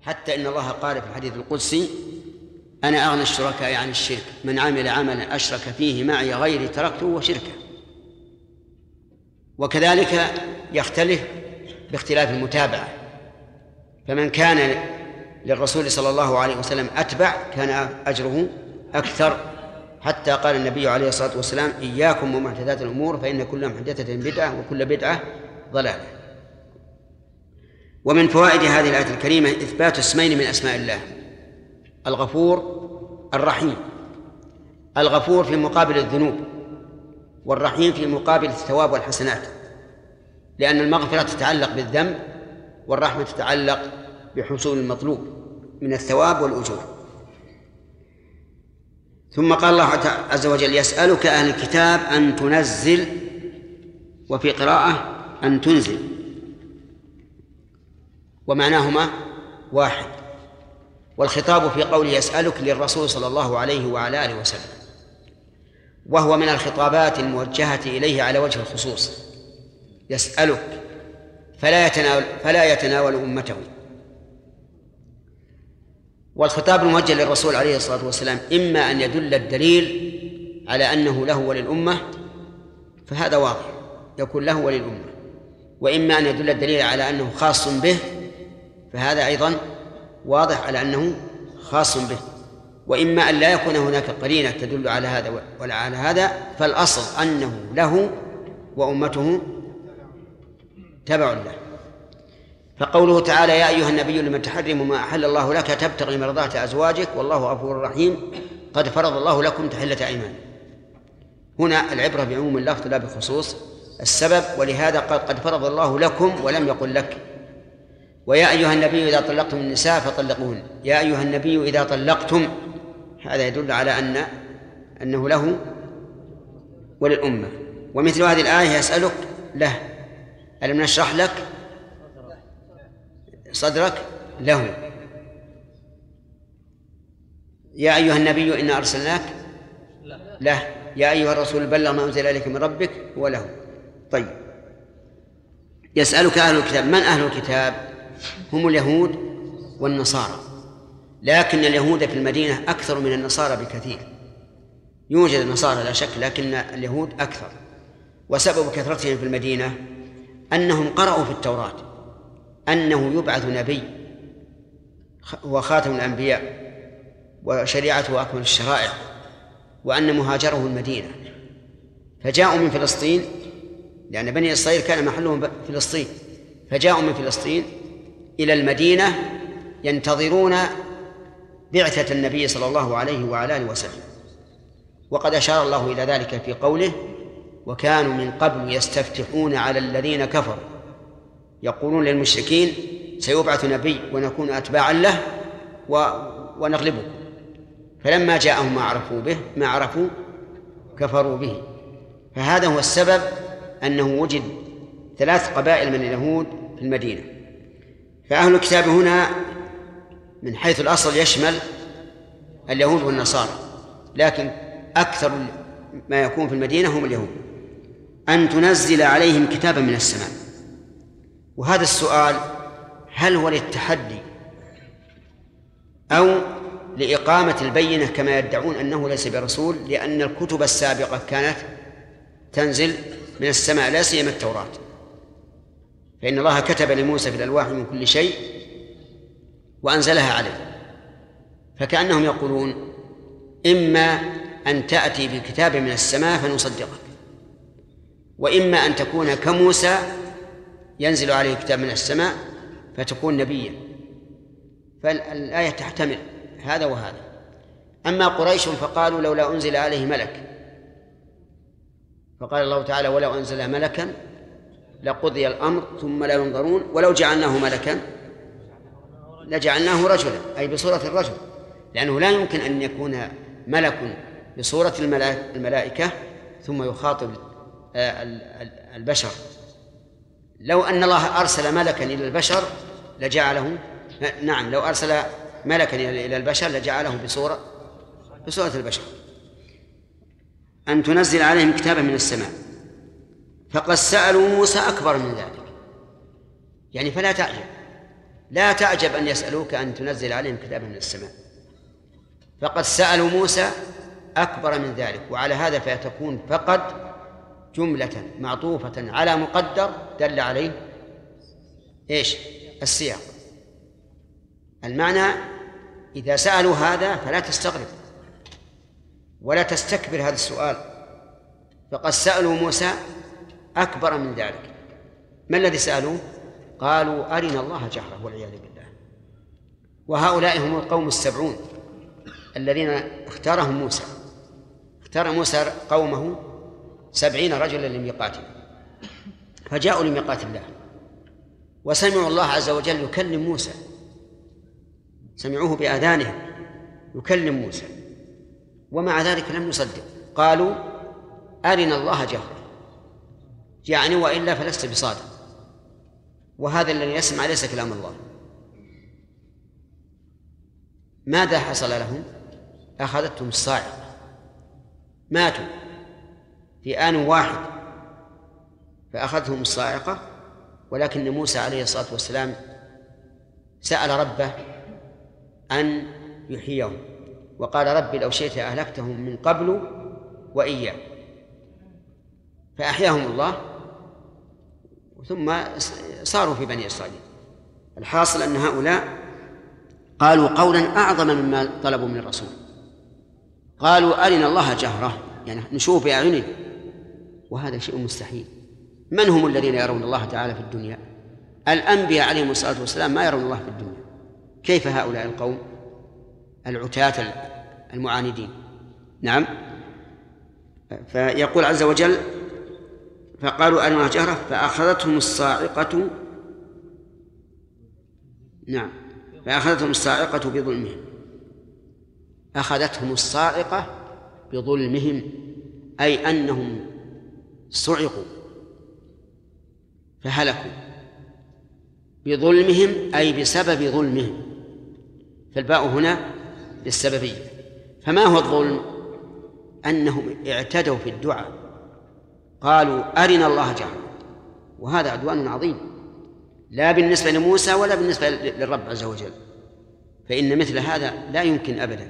حتى إن الله قال في الحديث القدسي: أنا أغنى الشركاء عن الشرك، من عمل عملا أشرك فيه معي غيري تركته وشركه. وكذلك يختلف باختلاف المتابعة، فمن كان للرسول صلى الله عليه وسلم أتبع كان أجره أكثر، حتى قال النبي عليه الصلاة والسلام: إياكم ومحدثات الأمور فإن كل محدثة بدعة وكل بدعة ضلالة. ومن فوائد هذه الآية الكريمة إثبات اسمين من أسماء الله: الغفور الرحيم. الغفور في مقابل الذنوب، والرحيم في مقابل الثواب والحسنات، لأن المغفرة تتعلق بالذنب والرحمة تتعلق بحصول المطلوب من الثواب والأجور. ثم قال الله عز وجل: يسألك أهل الكتاب أن تنزل، وفي قراءة أن تنزل، ومعناهما واحد. والخطاب في قوله يسألك للرسول صلى الله عليه وعلى آله وسلم، وهو من الخطابات الموجهة إليه على وجه الخصوص. يسألك فلا يتناول أمته. والخطاب الموجه للرسول عليه الصلاة والسلام إما أن يدل الدليل على أنه له وللأمة، فهذا واضح يكون له وللأمة، وإما أن يدل الدليل على أنه خاص به، فهذا أيضا واضح على أنه خاص به، وإما أن لا يكون هناك قرينة تدل على هذا ولا على هذا، فالأصل أنه له وأمته تبع له. فقوله تعالى: يا أيها النبي لمن تحرم ما أحل الله لك تبتغي مرضات أزواجك والله غفور رحيم قد فرض الله لكم تحلة أيمانكم. هنا العبرة بعموم اللفظ لا بخصوص السبب، ولهذا قال قد فرض الله لكم ولم يقل لك. ويا أيها النبي إذا طلقتم النساء فطلقوهن. يا أيها النبي إذا طلقتم، هذا يدل على أنه له وللأمة. ومثل هذه الآية يسألك له، ألم نشرح لك صدرك له. يا أيها النبي إنا أرسلناك له. يا أيها الرسول بلغ ما أنزل إليك من ربك وله. طيب، يسألك أهل الكتاب. من أهل الكتاب؟ هم اليهود والنصارى، لكن اليهود في المدينة أكثر من النصارى بكثير. يوجد النصارى لا شك، لكن اليهود أكثر. وسبب كثرتهم في المدينة أنهم قرأوا في التوراة أنه يبعث نبي هو خاتم الأنبياء وشريعته أكمل الشرائع، وأن مهاجره المدينة، فجاءوا من فلسطين، لأن بني إسرائيل كان محلهم فلسطين، فجاءوا من فلسطين إلى المدينة ينتظرون بعثة النبي صلى الله عليه وعلى آله وسلم. وقد أشار الله إلى ذلك في قوله: وكانوا من قبل يستفتحون على الذين كفروا يقولون للمشركين سيبعث نبي ونكون أتباعا له ونغلبكم، فلما جاءهم ما عرفوا كفروا به. فهذا هو السبب أنه وجد 3 قبائل من اليهود في المدينة. فأهل الكتاب هنا من حيث الأصل يشمل اليهود والنصارى، لكن أكثر ما يكون في المدينة هم اليهود. أن تنزل عليهم كتابا من السماء. وهذا السؤال هل هو للتحدي أو لإقامة البينة كما يدعون أنه ليس برسول، لأن الكتب السابقة كانت تنزل من السماء، لا سيما التوراة، فإن الله كتب لموسى في الألواح من كل شيء وأنزلها عليه. فكأنهم يقولون إما أن تأتي بكتاب من السماء فنصدقك، وإما أن تكون كموسى ينزل عليه كتاب من السماء فتكون نبيا. فالآية تحتمل هذا وهذا. أما قريش فقالوا لولا أنزل عليه ملك، فقال الله تعالى: ولو أنزل ملكا لقضي الأمر ثم لا ينظرون ولو جعلناه ملكا لجعلناه رجلا، أي بصورة الرجل، لأنه لا يمكن أن يكون ملك بصورة الملائكة ثم يخاطب البشر. لو أن الله أرسل ملكا إلى البشر لجعله، نعم، لو أرسل ملكا إلى البشر لجعله بصورة البشر. أن تنزل عليهم كتابا من السماء. فقد سألوا موسى أكبر من ذلك، يعني فلا تعجب، لا تعجب أن يسألوك أن تنزل عليهم كتابا من السماء، فقد سألوا موسى أكبر من ذلك، وعلى هذا فتكون فقد جملة معطوفة على مقدر دل عليه إيش؟ السياق. المعنى إذا سألوا هذا فلا تستغرب ولا تستكبر هذا السؤال، فقد سألوا موسى أكبر من ذلك. ما الذي سألوه؟ قالوا أرنا الله جهرة والعياذ بالله. وهؤلاء هم القوم 70 الذين اختارهم موسى. اختار موسى قومه 70 رجلا لميقاته، فجاءوا لميقات الله وسمعوا الله عز وجل يكلم موسى، سمعوه بآذانهم يكلم موسى، ومع ذلك لم يصدق. قالوا أرنا الله جهرة، يعني وإلا فلست بصادق، وهذا الذي يسمع ليس كلام الله. ماذا حصل لهم؟ أخذتهم الصاعقة، ماتوا في آن واحد فأخذتهم الصاعقة. ولكن موسى عليه الصلاة والسلام سأل ربه أن يحييهم، وقال رب لو شئت أهلكتهم من قبل وإياه، فأحياهم الله ثم صاروا في بني إسرائيل. الحاصل أن هؤلاء قالوا قولا أعظم مما طلبوا من الرسول، قالوا أرنا الله جهرة، يعني نشوف بأعيننا، وهذا شيء مستحيل. من هم الذين يرون الله تعالى في الدنيا؟ الأنبياء عليهم الصلاة والسلام ما يرون الله في الدنيا، كيف هؤلاء القوم العتاة المعاندين؟ نعم. فيقول عز وجل فقالوا أرنا الله جهرة فأخذتهم الصاعقة. نعم، فأخذتهم الصاعقة بظلمهم. أخذتهم الصاعقة بظلمهم، أي أنهم صعقوا فهلكوا بظلمهم، أي بسبب ظلمهم، فالباء هنا للسببية. فما هو الظلم؟ أنهم اعتدوا في الدعاء، قالوا أرنا الله جهرة، وهذا عدوان عظيم لا بالنسبة لموسى ولا بالنسبة للرب عز وجل، فإن مثل هذا لا يمكن أبدا.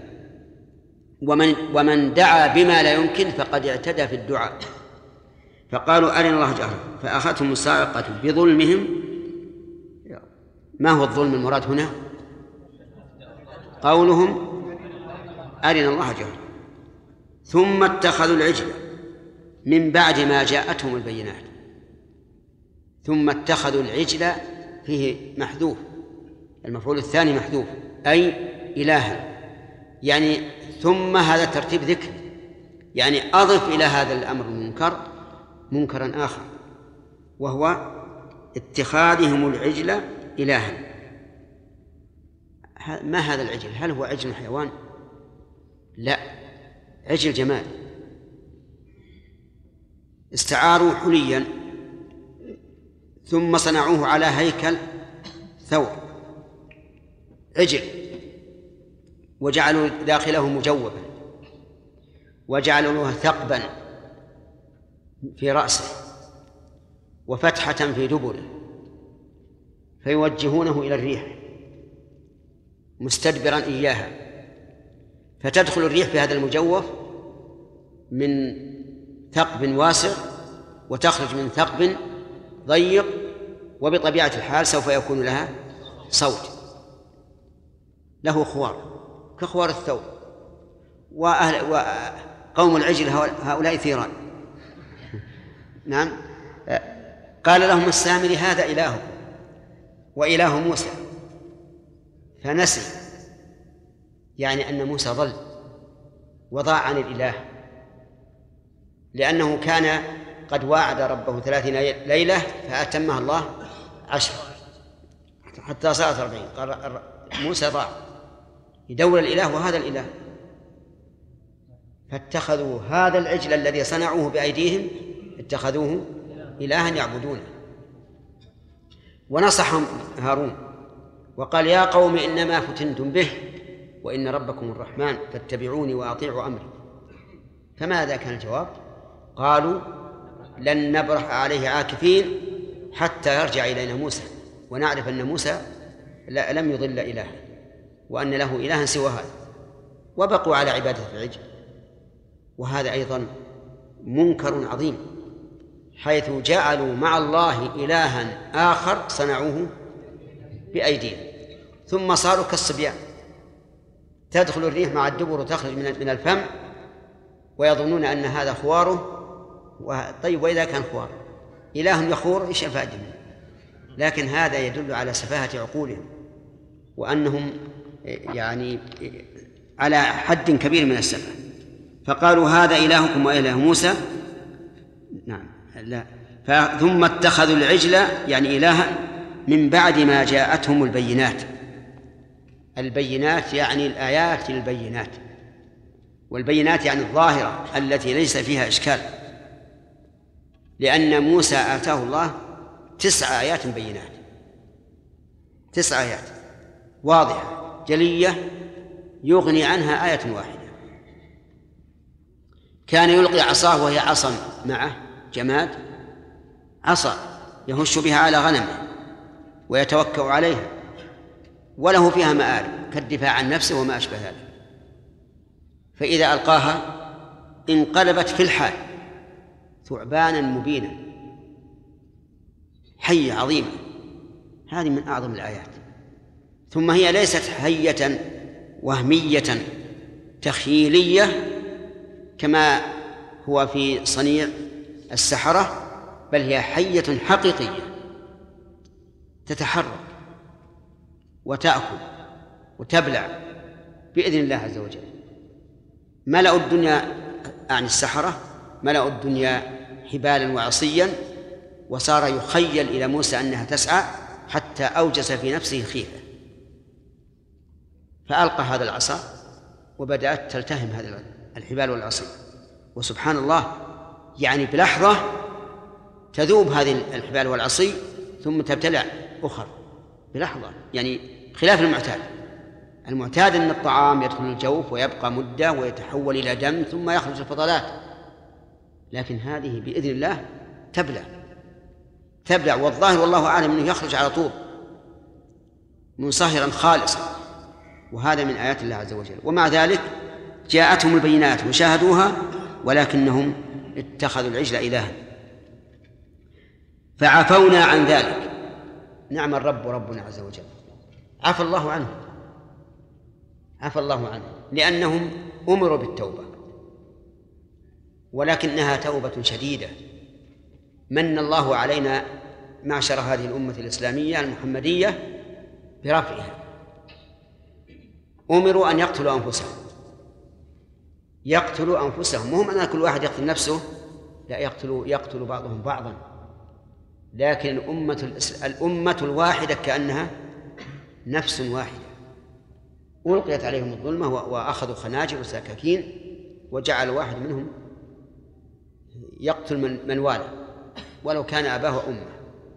ومن دعا بما لا يمكن فقد اعتدى في الدعاء. فقالوا أرنا الله جهرة فأخذتهم الصاعقة بظلمهم. ما هو الظلم المراد هنا؟ قولهم أرنا الله جهرة، ثم اتخذوا العجل من بعد ما جاءتهم البينات. ثم اتخذوا العجل فيه محذوف، المفعول الثاني محذوف، أي إلها، يعني ثم هذا ترتيب ذكر، يعني أضف إلى هذا الأمر المنكر منكرا آخر، وهو اتخاذهم العجل إلها. ما هذا العجل؟ هل هو عجل حيوان؟ لا، عجل جمال. استعاروا حليا ثم صنعوه على هيكل ثور عجل، وجعلوا داخله مجوفا، وجعلوا له ثقبا في رأسه وفتحة في دبره، فيوجهونه إلى الريح مستدبرا إياها، فتدخل الريح في هذا المجوف من ثقب واسع وتخرج من ثقب ضيق، وبطبيعة الحال سوف يكون لها صوت، له خوار كخوار الثور. وقوم العجل هؤلاء ثيران. نعم. قال لهم السامري هذا إلهكم وإله موسى، فنسي، يعني أن موسى ضل وضاع عن الإله، لأنه كان قد واعد ربه 30 ليلة فأتمها الله 10 حتى صارت 40. قال موسى ضاع يدور الإله وهذا الإله، فاتخذوا هذا العجل الذي صنعوه بأيديهم اتخذوه إلها يعبدونه. ونصحهم هارون وقال يا قوم إنما فتنتم به وإن ربكم الرحمن فاتبعوني وأطيعوا أمري. فماذا كان الجواب؟ قالوا لن نبرح عليه عاكفين حتى يرجع إلينا موسى ونعرف أن موسى لم يضل إلها، وأن له إلها سوى هذا، وبقوا على عبادة العجل. وهذا أيضا منكر عظيم، حيث جعلوا مع الله إلها آخر صنعوه بأيديهم، ثم صاروا كالصبيان، تدخل الريح مع الدبر وتخرج من الفم، ويظنون أن هذا خواره. طيب، وإذا كان خوار إله يخور إيش الفائدة منه؟ لكن هذا يدل على سفاهة عقولهم، وأنهم يعني على حد كبير من السفه. فقالوا هذا إلهكم وإله موسى. نعم، لا. ثم اتخذوا العجل يعني إلها من بعد ما جاءتهم البينات. البينات يعني الآيات البينات، والبينات يعني الظاهرة التي ليس فيها إشكال، لأن موسى آتاه الله 9 آيات بينات، 9 آيات واضحة جلية يغني عنها آية واحدة. كان يلقي عصاه وهي عصا معه جماد، عصا يهش بها على غنمه ويتوكأ عليها، وله فيها مآرب كالدفاع عن نفسه وما أشبه ذلك. فإذا ألقاها انقلبت في الحال ثعبانا مبينا، حية عظيمة. هذه من أعظم الآيات. ثم هي ليست حية وهمية تخيلية كما هو في صنيع السحرة، بل هي حية حقيقية تتحرك وتأكل وتبلع بإذن الله عز وجل. ملأوا الدنيا عن السحرة، ملأوا الدنيا حبالا وعصيا، وصار يخيل إلى موسى أنها تسعى حتى أوجس في نفسه خيفة، فألقى هذا العصا وبدأت تلتهم هذه الحبال والعصي. وسبحان الله، يعني بلحظة تذوب هذه الحبال والعصي ثم تبتلع أخر بلحظة، يعني خلاف المعتاد أن الطعام يدخل الجوف ويبقى مدة ويتحول إلى دم ثم يخرج الفضلات، لكن هذه بإذن الله تبلع، والظاهر والله أعلم أنه يخرج على طول منصهرا خالصا. وهذا من آيات الله عز وجل. ومع ذلك جاءتهم البينات وشاهدوها، ولكنهم اتخذوا العجل إلها. فعفونا عن ذلك. نعم الرب ربنا عز وجل، عفى الله عنه لأنهم أمروا بالتوبة، ولكنها توبة شديدة. من الله علينا معشر هذه الأمة الإسلامية المحمدية برفعها. أمروا أن يقتلوا أنفسهم، مهم أن كل واحد يقتل نفسه، لا، يقتل بعضهم بعضا. لكن الأمة الواحدة كأنها نفس واحدة، ألقيت عليهم الظلمة وأخذوا خناجر وسكاكين، وجعل واحد منهم يقتل من والاه ولو كان أباه وأمه.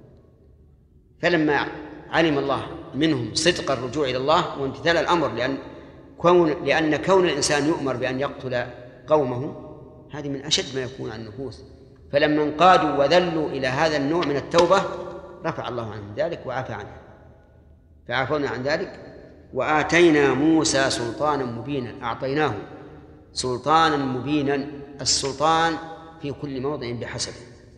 فلما علم الله منهم صدق الرجوع إلى الله وامتثال الأمر، لأن كون الإنسان يؤمر بأن يقتل قومه هذه من أشد ما يكون عن النفوس، فلما انقادوا وذلوا إلى هذا النوع من التوبة رفع الله عنهم ذلك وعفى عنه. فعفونا عن ذلك. وآتينا موسى سلطانا مبينا، أعطيناه سلطانا مبينا. السلطان في كل موضع بحسبه.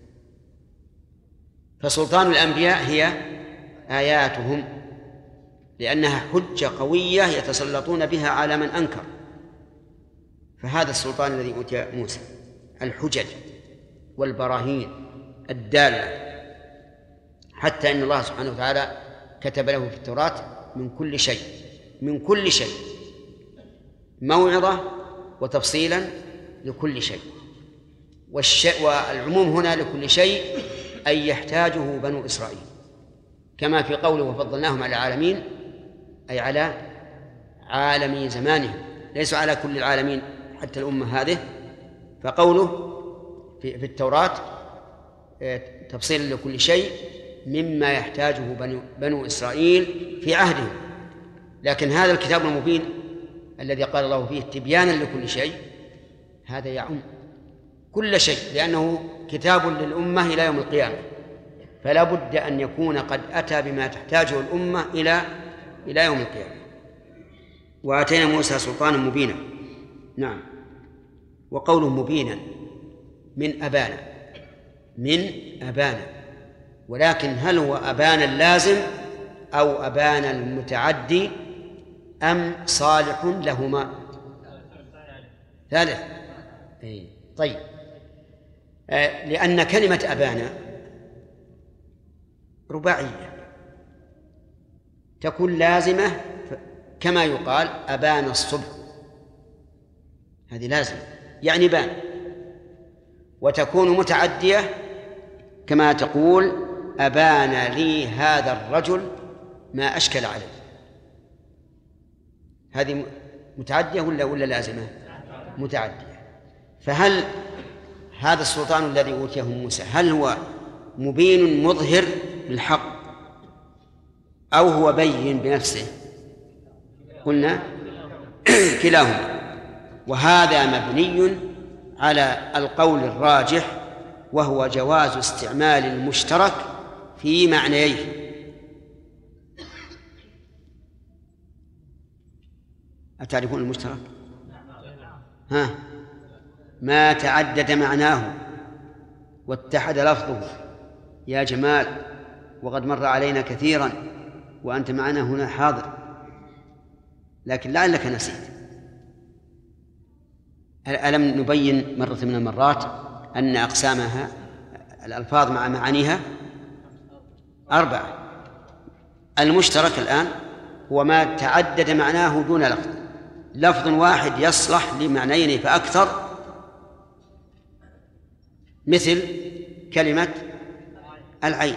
فسلطان الأنبياء هي آياتهم، لأنها حجة قوية يتسلطون بها على من أنكر. فهذا السلطان الذي أوتي موسى، الحجج والبراهين الدالة، حتى إن الله سبحانه وتعالى كتب له في التوراة من كل شيء موعظة وتفصيلا لكل شيء. والعموم هنا لكل شيء أي يحتاجه بنو إسرائيل، كما في قوله وفضلناهم على العالمين، أي على عالمي زمانهم، ليسوا على كل العالمين حتى الأمة هذه. فقوله في التوراة تفصيلا لكل شيء مما يحتاجه بنو إسرائيل في عهدهم. لكن هذا الكتاب المبين الذي قال الله فيه تبيانا لكل شيء، هذا يعم كل شيء، لأنه كتاب للأمة إلى يوم القيامة، فلا بد أن يكون قد أتى بما تحتاجه الأمة إلى إلى يوم القيامة. وآتينا موسى سلطانا مبينا. نعم. وقوله مبينا من أبانا، ولكن هل هو أبانا اللازم أو أبانا المتعدي أم صالح لهما؟ ثالث. طيب، لأن كلمة أبانا رباعية تكون لازمة، كما يقال أبان الصبح، هذه لازمة يعني بان، وتكون متعدية كما تقول أبان لي هذا الرجل ما أشكل عليه. هذه متعدية ولا لازمة؟ متعدية. فهل هذا السلطان الذي أوتيه موسى هل هو مبين مظهر للحق أو هو بين بنفسه؟ قلنا كلاهما، وهذا مبني على القول الراجح وهو جواز استعمال المشترك في معنييه. أتعرفون المشترك؟ ما تعدد معناه واتحد لفظه يا جمال، وقد مر علينا كثيرا وأنت معنا هنا حاضر، لكن لعلك نسيت. ألم نبين مرة من المرات أن أقسامها الألفاظ مع معانيها 4. المشترك الآن هو ما تعدد معناه دون لفظ، لفظ واحد يصلح لمعنيين فأكثر، مثل كلمة العين.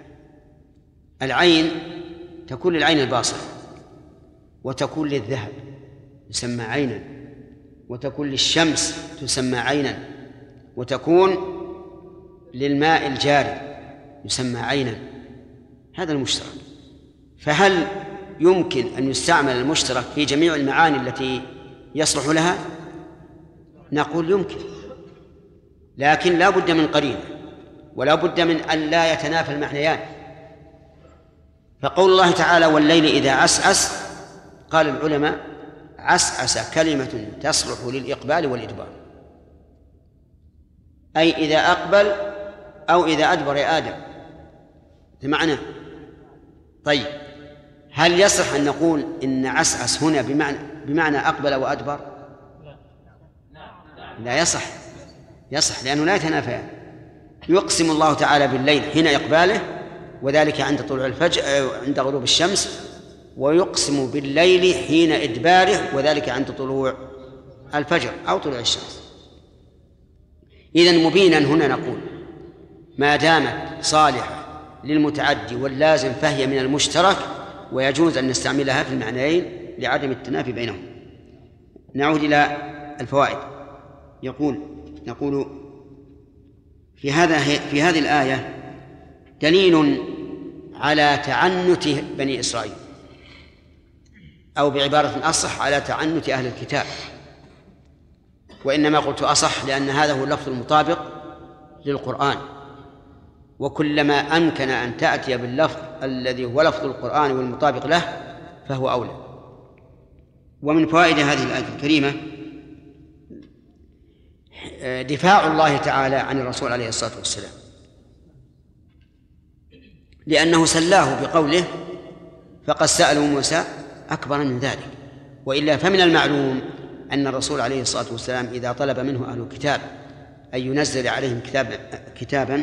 العين تكون للعين الباصرة، وتكون للذهب يسمى عينا، وتكون للشمس تسمى عينا، وتكون للماء الجاري يسمى عينا. هذا المشترك. فهل يمكن أن يستعمل المشترك في جميع المعاني التي يصلح لها؟ نقول يمكن، لكن لا بد من قرينة، ولا بد من أن لا يتنافى المعنيان. فقول الله تعالى والليل إذا عسعس، قال العلماء عسعس كلمة تصلح للإقبال والإدبار، أي إذا أقبل أو إذا أدبر يا آدم، بمعنى. طيب، هل يصح أن نقول إن عسعس هنا بمعنى أقبل وأدبر؟ لا يصح لأنه لا يتنافيان. يقسم الله تعالى بالليل حين إقباله، وذلك عند طلوع الفجر عند غروب الشمس، ويقسم بالليل حين إدباره، وذلك عند طلوع الفجر أو طلوع الشمس. إذن مبينا هنا نقول ما دامت صالحة للمتعدي واللازم فهي من المشترك، ويجوز أن نستعملها في المعنيين لعدم التنافي بينهم. نعود إلى الفوائد. نقول في هذه الآية دليل على تعنت بني إسرائيل، أو بعبارة أصح على تعنت أهل الكتاب، وإنما قلت أصح لأن هذا هو اللفظ المطابق للقرآن، وكلما أمكن أن تأتي باللفظ الذي هو لفظ القرآن والمطابق له فهو أولى. ومن فوائد هذه الآية الكريمة دفاع الله تعالى عن الرسول عليه الصلاة والسلام، لأنه سلاه بقوله فقد سألوا موسى أكبر من ذلك. وإلا فمن المعلوم أن الرسول عليه الصلاة والسلام إذا طلب منه أهل الكتاب أن ينزل عليهم كتابا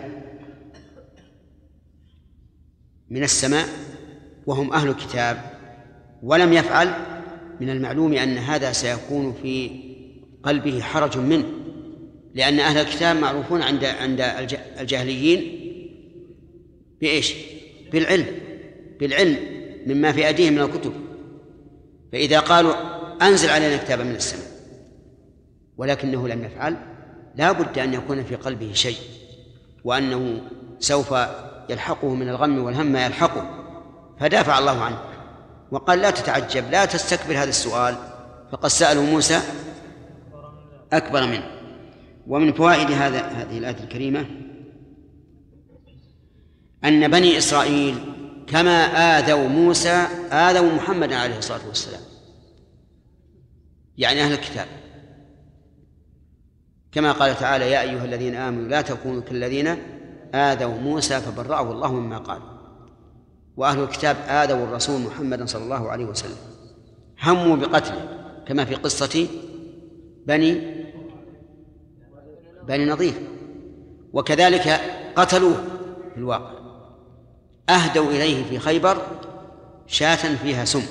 من السماء وهم أهل الكتاب ولم يفعل، من المعلوم أن هذا سيكون في قلبه حرج منه، لأن أهل الكتاب معروفون عند الجاهليين بإيش؟ بالعلم مما في أيديهم من الكتب. فإذا قالوا أنزل علينا كتابا من السماء ولكنه لم يفعل، لا بد أن يكون في قلبه شيء، وأنه سوف يلحقه من الغم والهم ما يلحقه، فدافع الله عنه وقال لا تتعجب، لا تستكبر هذا السؤال، فقد سألوا موسى أكبر منه. ومن فوائد هذه الآية الكريمة أن بني إسرائيل كما آذوا موسى آذوا محمد عليه الصلاة والسلام، يعني أهل الكتاب، كما قال تعالى: يا أيها الذين آمنوا لا تكونوا كالذين آذوا موسى فبرأه الله مما قالوا. وأهل الكتاب آذوا الرسول محمد صلى الله عليه وسلم، هموا بقتله، كما في قصة بني نضير، وكذلك قتلوه في الواقع. أهدوا إليه في خيبر شاة فيها سم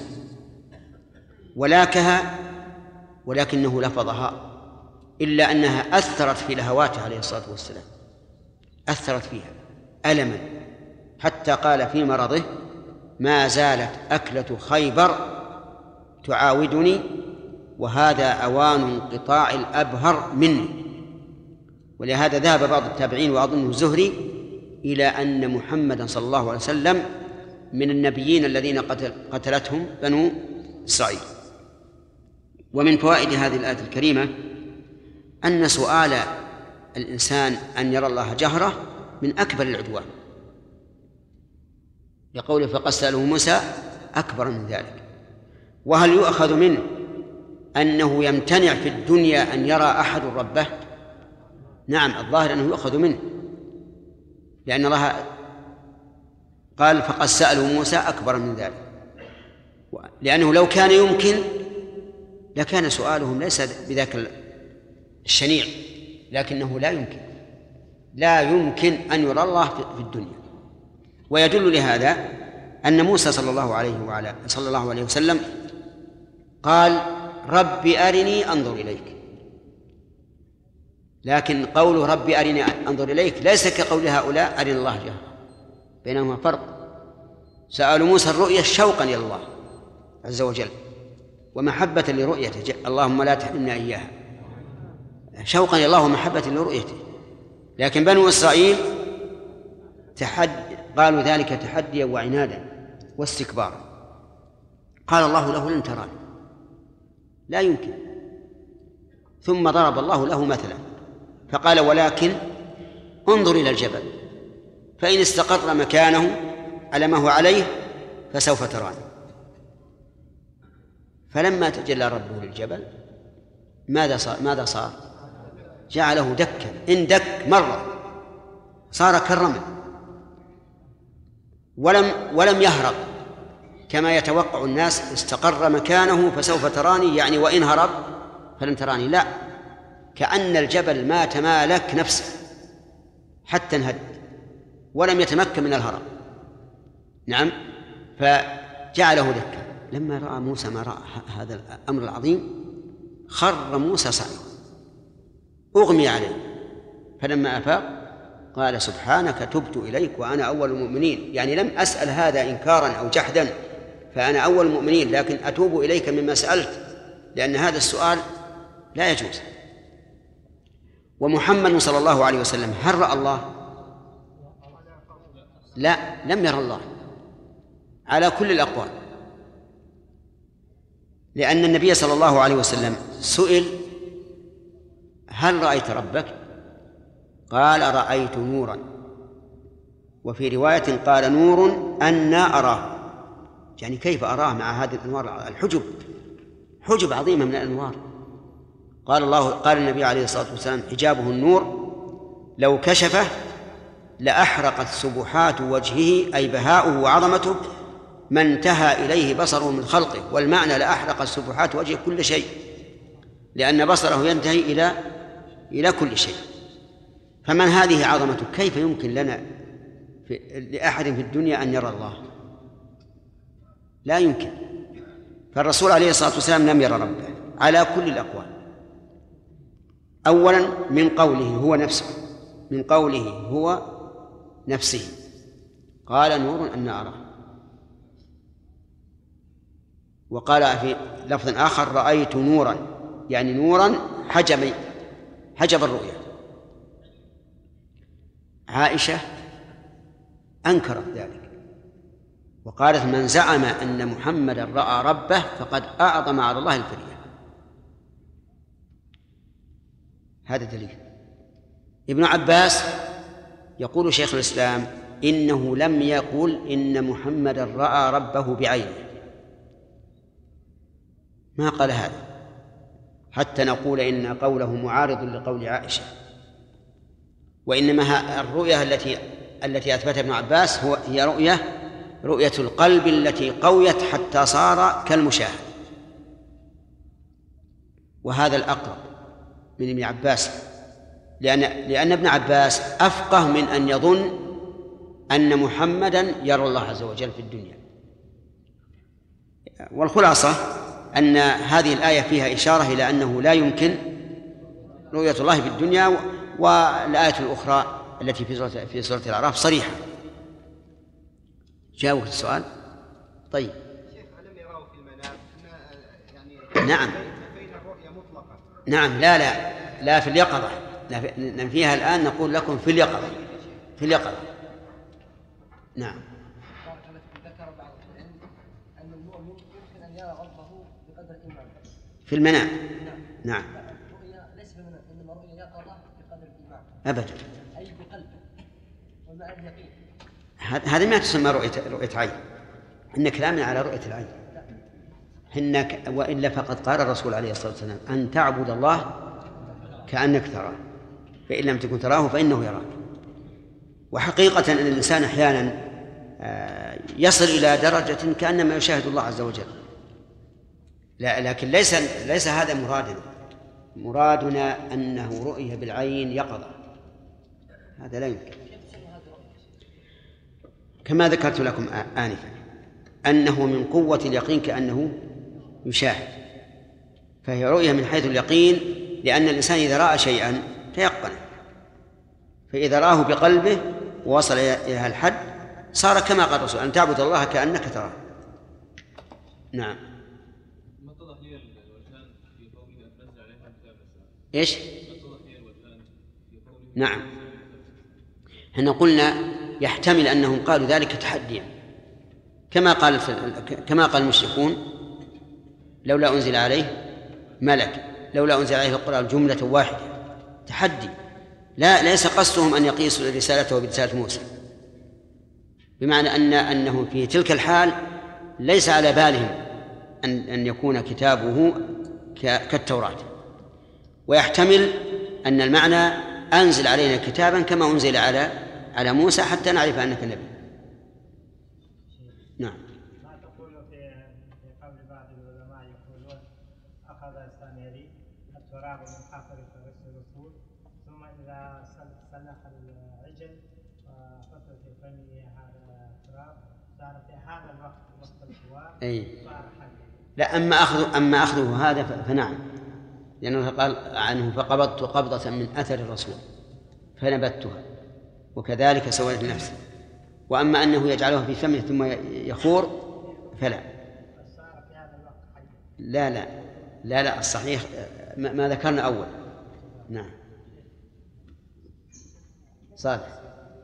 ولاكها، ولكنه لفظها، إلا أنها أثرت في لهواته عليه الصلاة والسلام، أثرت فيها ألما، حتى قال في مرضه: ما زالت أكلة خيبر تعاودني وهذا أوان انقطاع الأبهر مني. ولهذا ذهب بعض التابعين وأظنه الزهري إلى أن محمدا صلى الله عليه وسلم من النبيين الذين قتلتهم بنو إسرائيل. ومن فوائد هذه الآية الكريمة أن سؤال الإنسان أن يرى الله جهرة من أكبر العدوان، لقوله: فقد سأله موسى أكبر من ذلك. وهل يؤخذ منه أنه يمتنع في الدنيا أن يرى أحد ربه؟ نعم، الظاهر أنه يؤخذ منه، لأن الله قال: فقد سأله موسى أكبر من ذلك، لأنه لو كان يمكن لكان سؤالهم ليس بذاك الشنيع، لكنه لا يمكن أن يرى الله في الدنيا. ويدل لهذا أن موسى صلى الله عليه وسلم قال: رب أرني أنظر إليك. لكن قول رب أرني أنظر إليك ليس كقول هؤلاء أرني الله جهرا، بينهما فرق. سأل موسى الرؤية شوقا إلى الله عز وجل ومحبة لرؤيته، اللهم لا تحرمنا إياها، شوقا إلى الله ومحبة لرؤيته. لكن بنو إسرائيل قالوا ذلك تحديا وعنادا واستكبارا. قال الله له: لن تراني، لا يمكن. ثم ضرب الله له مثلا فقال: ولكن انظر إلى الجبل فإن استقر مكانه على ما هو عليه فسوف تراني. فلما تجلى ربه للجبل ماذا صار؟ جعله دكا، إن دك مرة صار كالرمل، ولم يهرب كما يتوقع الناس: استقر مكانه فسوف تراني، يعني وإن هرب فلن تراني. لا، كأن الجبل ما تمالك نفسه حتى انهد ولم يتمكن من الهرب. نعم، فجعله دكا. لما رأى موسى ما رأى هذا الأمر العظيم خر موسى صعقا، أغمي عليه. فلما أفاق قال: سبحانك تبت إليك وأنا أول المؤمنين، يعني لم أسأل هذا إنكارا أو جحدا، فأنا أول المؤمنين، لكن أتوب إليك مما سألت، لأن هذا السؤال لا يجوز. ومحمد صلى الله عليه وسلم هل رأى الله؟ لا، لم يرى الله على كل الأقوال، لأن النبي صلى الله عليه وسلم سئل: هل رأيت ربك؟ قال: رأيت نورا. وفي رواية قال: نور أنا أراه، يعني كيف أراه مع هذه الأنوار؟ حجب عظيمة من الأنوار. قال النبي عليه الصلاة والسلام: حجابه النور، لو كشفه لأحرقت سبحات وجهه، أي بهاؤه وعظمته، ما انتهى إليه بصره من خلقه. والمعنى لأحرقت سبحات وجهه كل شيء، لأن بصره ينتهي إلى كل شيء. فمن هذه عظمته كيف يمكن لأحد في الدنيا أن يرى الله؟ لا يمكن. فالرسول عليه الصلاة والسلام لم يرى ربه على كل الأقوال. أولا من قوله هو نفسه، من قوله هو نفسه قال: نور أنا أراه. وقال في لفظ آخر: رأيت نورا، يعني نورا حجب الرؤية. عائشة أنكرت ذلك وقالت: من زعم أن محمدا رأى ربه فقد أعظم على الله الفرية. هذا دليل. ابن عباس يقول شيخ الإسلام إنه لم يقل إن محمدا رأى ربه بعينه، ما قال هذا حتى نقول إن قوله معارض لقول عائشة. وإنما الرؤية التي أثبتها ابن عباس هي رؤية القلب التي قويت حتى صار كالمشاهد، وهذا الأقرب من ابن عباس، لأن ابن عباس أفقه من أن يظن أن محمدا يرى الله عز وجل في الدنيا. والخلاصة أن هذه الآية فيها إشارة إلى أنه لا يمكن رؤية الله في الدنيا، والآية الأخرى التي في سورة الأعراف صريحة. جاوبت السؤال؟ طيب. شيخ ألم يراه في المنام؟ نعم. بين الرؤيا مطلقة. نعم. لا في اليقظة، نفيها الآن، نقول لكم في اليقظة. نعم. ذكر بعض العلم أن المؤمن يمكن أن يرى ربه بقدر الإيمان في المنام. نعم. الرؤيا ليس بالمنام، إنما رؤيا يقظة بقدر الإيمان. أبدا. أي بقلبه ومع اليقين. هذا ما تسمى رؤية عين، إن كلامنا على رؤية العين. وإلا فقد قال الرسول عليه الصلاة والسلام أن تعبد الله كأنك تراه، فإن لم تكن تراه فإنه يراك. وحقيقة أن الإنسان أحيانا يصل إلى درجة كأنما يشاهد الله عز وجل، لكن ليس هذا مرادنا أنه رؤية بالعين يقظة، هذا لا يمكن. كما ذكرت لكم آنفا أنه من قوة اليقين كأنه يشاهد، فهي رؤية من حيث اليقين، لأن الإنسان إذا رأى شيئا تيقن، فإذا رآه بقلبه ووصل إلى الحد صار كما قال الرسول أن تعبد الله كأنك تراه. نعم. ما اتضح لي الوجهان في قوله أنزل عليها كتاب السماء. إيش؟ ما اتضح لي الوجهان في قوله. نعم. احنا قلنا يحتمل أنهم قالوا ذلك تحديا، كما قال المشركون لولا أنزل عليه ملك، لولا أنزل عليه القرآن جملة واحدة، تحدي. ليس قصدهم أن يقيسوا رسالته برسالة موسى، بمعنى أنهم في تلك الحال ليس على بالهم أن يكون كتابه كالتوراة. ويحتمل أن المعنى أنزل علينا كتابا كما أنزل على موسى حتى نعرف أنك نبي. نعم. ما تقول في قول بعض العلماء يقولون أخذ السامري التراب من حفر الرسول، ثم إذا سلخ العجل وحط في فمه هذا التراب صار في هذا الوقت الحوار صار حجا. لا، أما أخذه هذا فنعم، لأنه قال عنه فقبضت قبضة من أثر الرسول فنبتها وكذلك سويت نفسي. وأما أنه يجعله في فمه ثم يخور فلا. لا الصحيح ما ذكرنا أول. نعم. صالح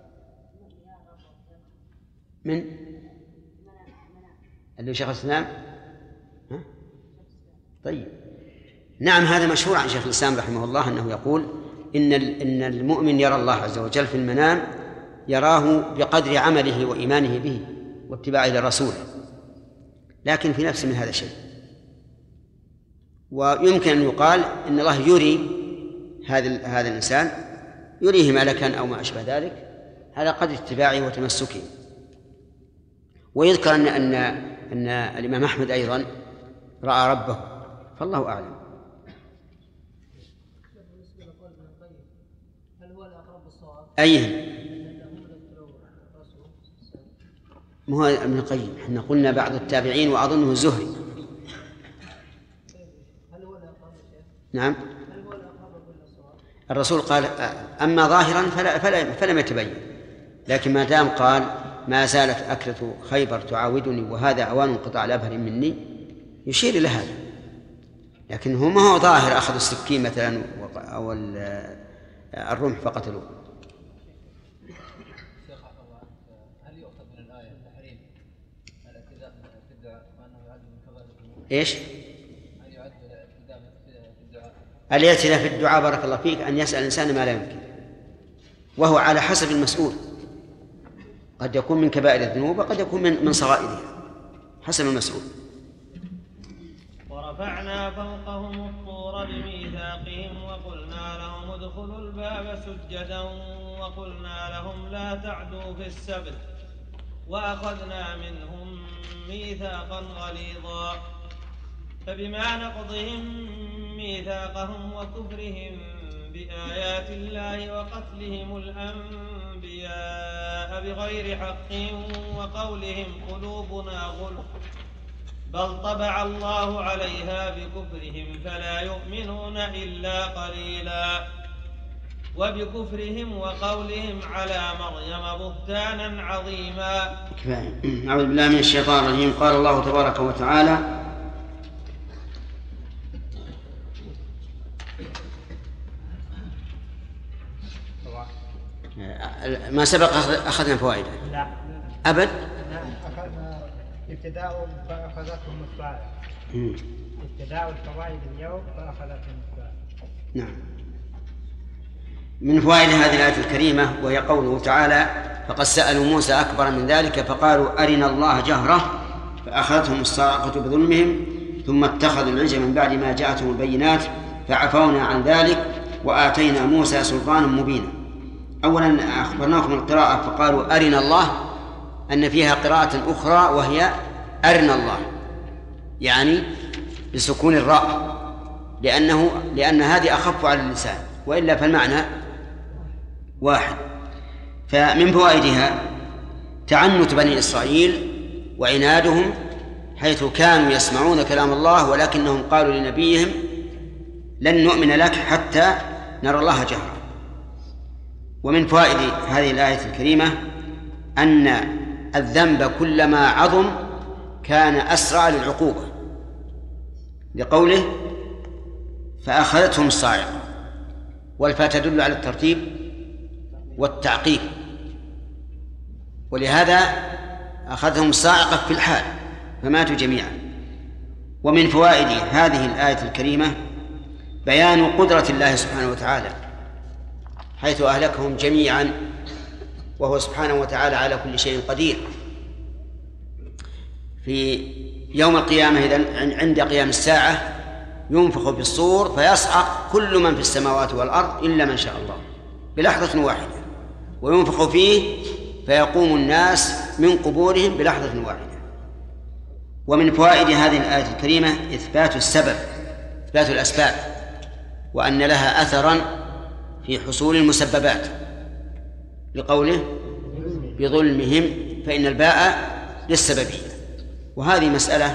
من اللي شيخ الإسلام. طيب. نعم، هذا مشهور عن شيخ الإسلام رحمه الله أنه يقول إن المؤمن يرى الله عز وجل في المنام، يراه بقدر عمله وإيمانه به واتباعه للرسول، لكن في نفس من هذا الشيء. ويمكن أن يقال إن الله يري هذا الإنسان، يريه ملكا أو ما أشبه ذلك على قدر اتباعه وتمسكه. ويذكر أن الإمام أحمد أيضا رأى ربه، فالله أعلم. أيهم؟ ما هو ابن القيم، احنا قلنا بعض التابعين وأظنه الزهري. نعم. الرسول قال أما ظاهرا فلم يتبين، لكن ما دام قال ما زالت أكلة خيبر تعاودني وهذا أوان انقطاع الأبهر مني، يشير إلى هذا. لكن هو ما هو ظاهر أخذ السكين مثلا أو الرمح فقتلوه. إيش؟ الاعتداء في الدعاء بارك الله فيك أن يسأل الإنسان ما لا يمكن، وهو على حسب المسؤول. قد يكون من كبائر الذنوب وقد يكون من صغائرها حسب المسؤول. ورفعنا فوقهم الطور بميثاقهم وقلنا لهم ادخلوا الباب سجدا وقلنا لهم لا تعدوا في السبت وأخذنا منهم ميثاقا غليظا فبما نقضهم ميثاقهم وكفرهم بآيات الله وقتلهم الأنبياء بغير حق وقولهم قلوبنا غلف بل طبع الله عليها بكفرهم فلا يؤمنون إلا قليلا وبكفرهم وقولهم على مريم بهتانا عظيما. أعوذ بالله من الشيطان الرجيم. قال الله تبارك وتعالى: ما سبق أخذنا فوائده؟ لا أبد. أخذنا ابتداء فأخذتهم الصاعقة. ابتداء الفوائد اليوم فأخذتهم الصاعقة. نعم. من فوائد هذه الآية الكريمة وهي قوله تعالى: فقد سألوا موسى أكبر من ذلك فقالوا أرنا الله جهرة فأخذتهم الصاعقة بظلمهم ثم اتخذوا العجل من بعد ما جاءتهم البينات فعفونا عن ذلك وآتينا موسى سلطانا مبينا. أولا أخبرناكم القراءة فقالوا أرنا الله أن فيها قراءة أخرى وهي أرنا الله، يعني بسكون الراء، لأن هذه أخف على اللسان، وإلا فالمعنى واحد. فمن فوائدها تعنت بني إسرائيل وعنادهم، حيث كانوا يسمعون كلام الله ولكنهم قالوا لنبيهم لن نؤمن لك حتى نرى الله جهرا. ومن فوائد هذه الآية الكريمة أن الذنب كلما عظم كان أسرع للعقوبة، لقوله فأخذتهم الصاعقة، والفاء تدل على الترتيب والتعقيب، ولهذا أخذهم الصاعقة في الحال فماتوا جميعا. ومن فوائد هذه الآية الكريمة بيان قدرة الله سبحانه وتعالى، حيث أهلكهم جميعا وهو سبحانه وتعالى على كل شيء قدير. في يوم القيامة إذن عند قيام الساعة ينفخ في الصور فيصعق كل من في السماوات والأرض إلا من شاء الله بلحظة واحدة، وينفخ فيه فيقوم الناس من قبورهم بلحظة واحدة. ومن فوائد هذه الآية الكريمة إثبات السبب، إثبات الأسباب، وأن لها أثرا في حصول المسببات، لقوله بظلمهم، فإن الباء للسببية. وهذه مسألة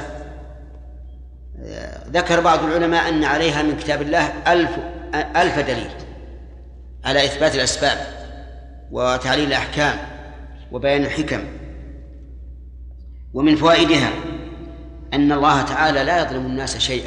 ذكر بعض العلماء أن عليها من كتاب الله 1000 دليل على إثبات الأسباب وتعليل الأحكام وبيان الحكم. ومن فوائدها أن الله تعالى لا يظلم الناس شيئا،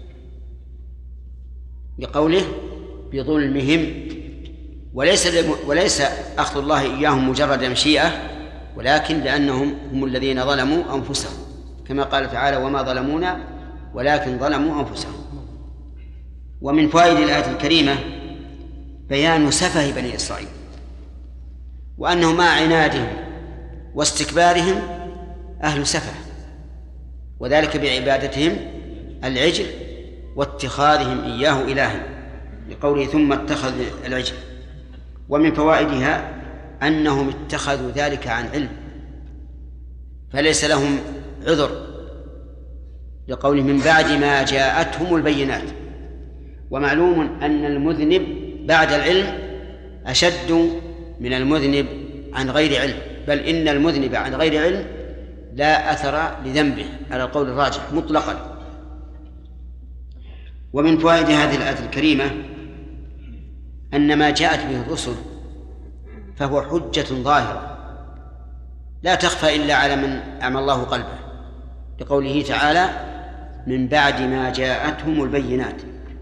لقوله بظلمهم، وليس أخذ الله إياهم مجرد مشيئة، ولكن لأنهم هم الذين ظلموا أنفسهم، كما قال تعالى وما ظلمونا ولكن ظلموا أنفسهم. ومن فوائد الآية الكريمة بيان سفه بني إسرائيل، وأنه مع عنادهم واستكبارهم أهل سفه، وذلك بعبادتهم العجل واتخاذهم إياه إلها، لقوله ثم اتخذ العجل. ومن فوائدها أنهم اتخذوا ذلك عن علم فليس لهم عذر، لقوله من بعد ما جاءتهم البينات. ومعلوم أن المذنب بعد العلم أشد من المذنب عن غير علم، بل إن المذنب عن غير علم لا أثر لذنبه على القول الراجح مطلقا. ومن فوائد هذه الآية الكريمة أن ما جاءت به الرسل فهو حجة ظاهرة لا تخفى إلا على من أعمى الله قلبه، لقوله تعالى من بعد ما جاءتهم البينات.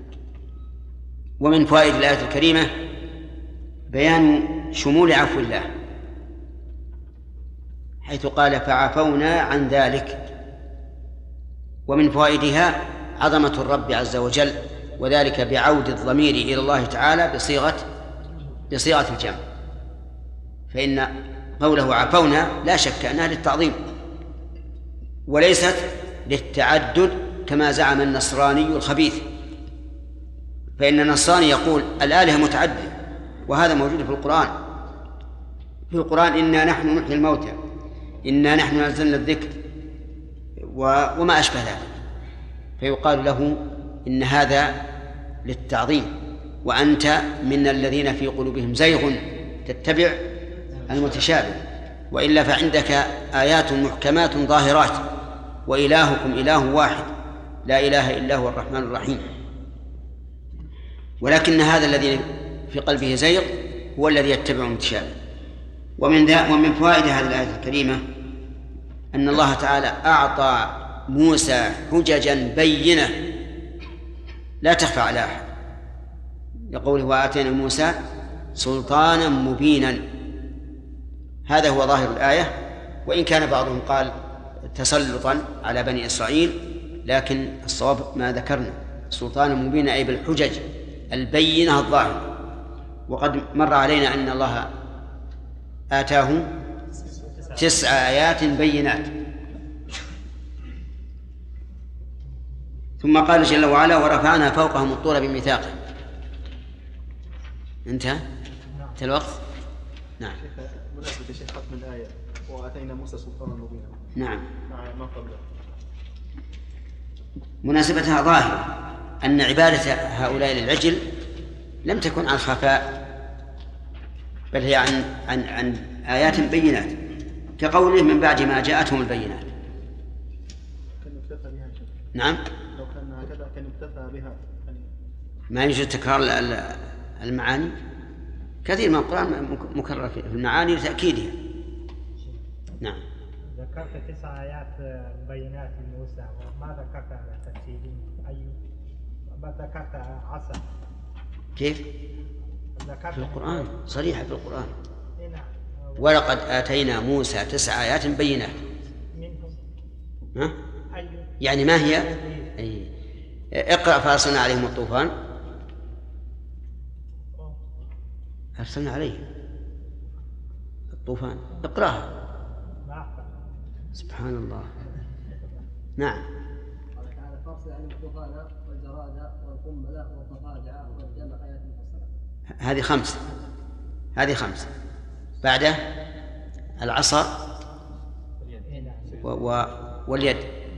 ومن فوائد الآية الكريمة بيان شمول عفو الله، حيث قال فعفونا عن ذلك. ومن فوائدها عظمة الرب عز وجل، وذلك بعود الضمير إلى الله تعالى بصيغة الجمع، فإن قوله عفونا لا شك أنها للتعظيم وليست للتعدد كما زعم النصراني الخبيث، فإن النصراني يقول الآلهة متعددة، وهذا موجود في القرآن إنا نحن نحيي الموتى إنا نحن نزلنا الذكر وما أشبه ذلك، فيقال له إن هذا للتعظيم، وأنت من الذين في قلوبهم زيغ تتبع المتشابه، وإلا فعندك آيات محكمات ظاهرات وإلهكم إله واحد لا إله إلا هو الرحمن الرحيم. ولكن هذا الذي في قلبه زيغ هو الذي يتبع المتشابه. ومن فوائد هذه الآية الكريمة أن الله تعالى أعطى موسى حججا بينة لا تخفى على أحد، يقول وآتينا موسى سلطانا مبينا، هذا هو ظاهر الآية، وإن كان بعضهم قال تسلطا على بني إسرائيل، لكن الصواب ما ذكرنا سلطانا مبينا أي بالحجج البينة الظاهرة. وقد مر علينا أن الله آتاه 9 آيات بينات. ثم قال جل وعلا ورفعنا فوقهم الطور بميثاقه. انتهى الوقت. نعم. مناسبة يا شيخ ختم الآية وآتينا موسى سلطانا مبينا. نعم. ما قبله. مناسبتها ظاهرة أن عبادة هؤلاء للعجل لم تكن عن خفاء، بل هي عن آيات بينات، كقوله من بعد ما جاءتهم البينات. كان اكتفى بها شيء. نعم. لو كان هكذا كان اكتفى بها. ما يوجد تكرار المعاني، كثير من القرآن مكرر في المعاني لتأكيدها. نعم. ذكرت 9 آيات بينات لموسى، وما ذكرت على تفسير ما ذكرت عصا. كيف؟ ذكرت في القرآن صريحة في القرآن. نعم. ولقد آتينا موسى 9 آيات بينات. منهم يعني ما هي؟ أي. اقرأ فأرسلنا عليهم الطوفان. أرسلنا عليهم الطوفان، اقرأها. سبحان الله. نعم. قال تعالى فارسل عليهم الطوفان والجراد والقمل والضفادع والدم آيات مفصلة. هذه 5. بعده العصا واليد،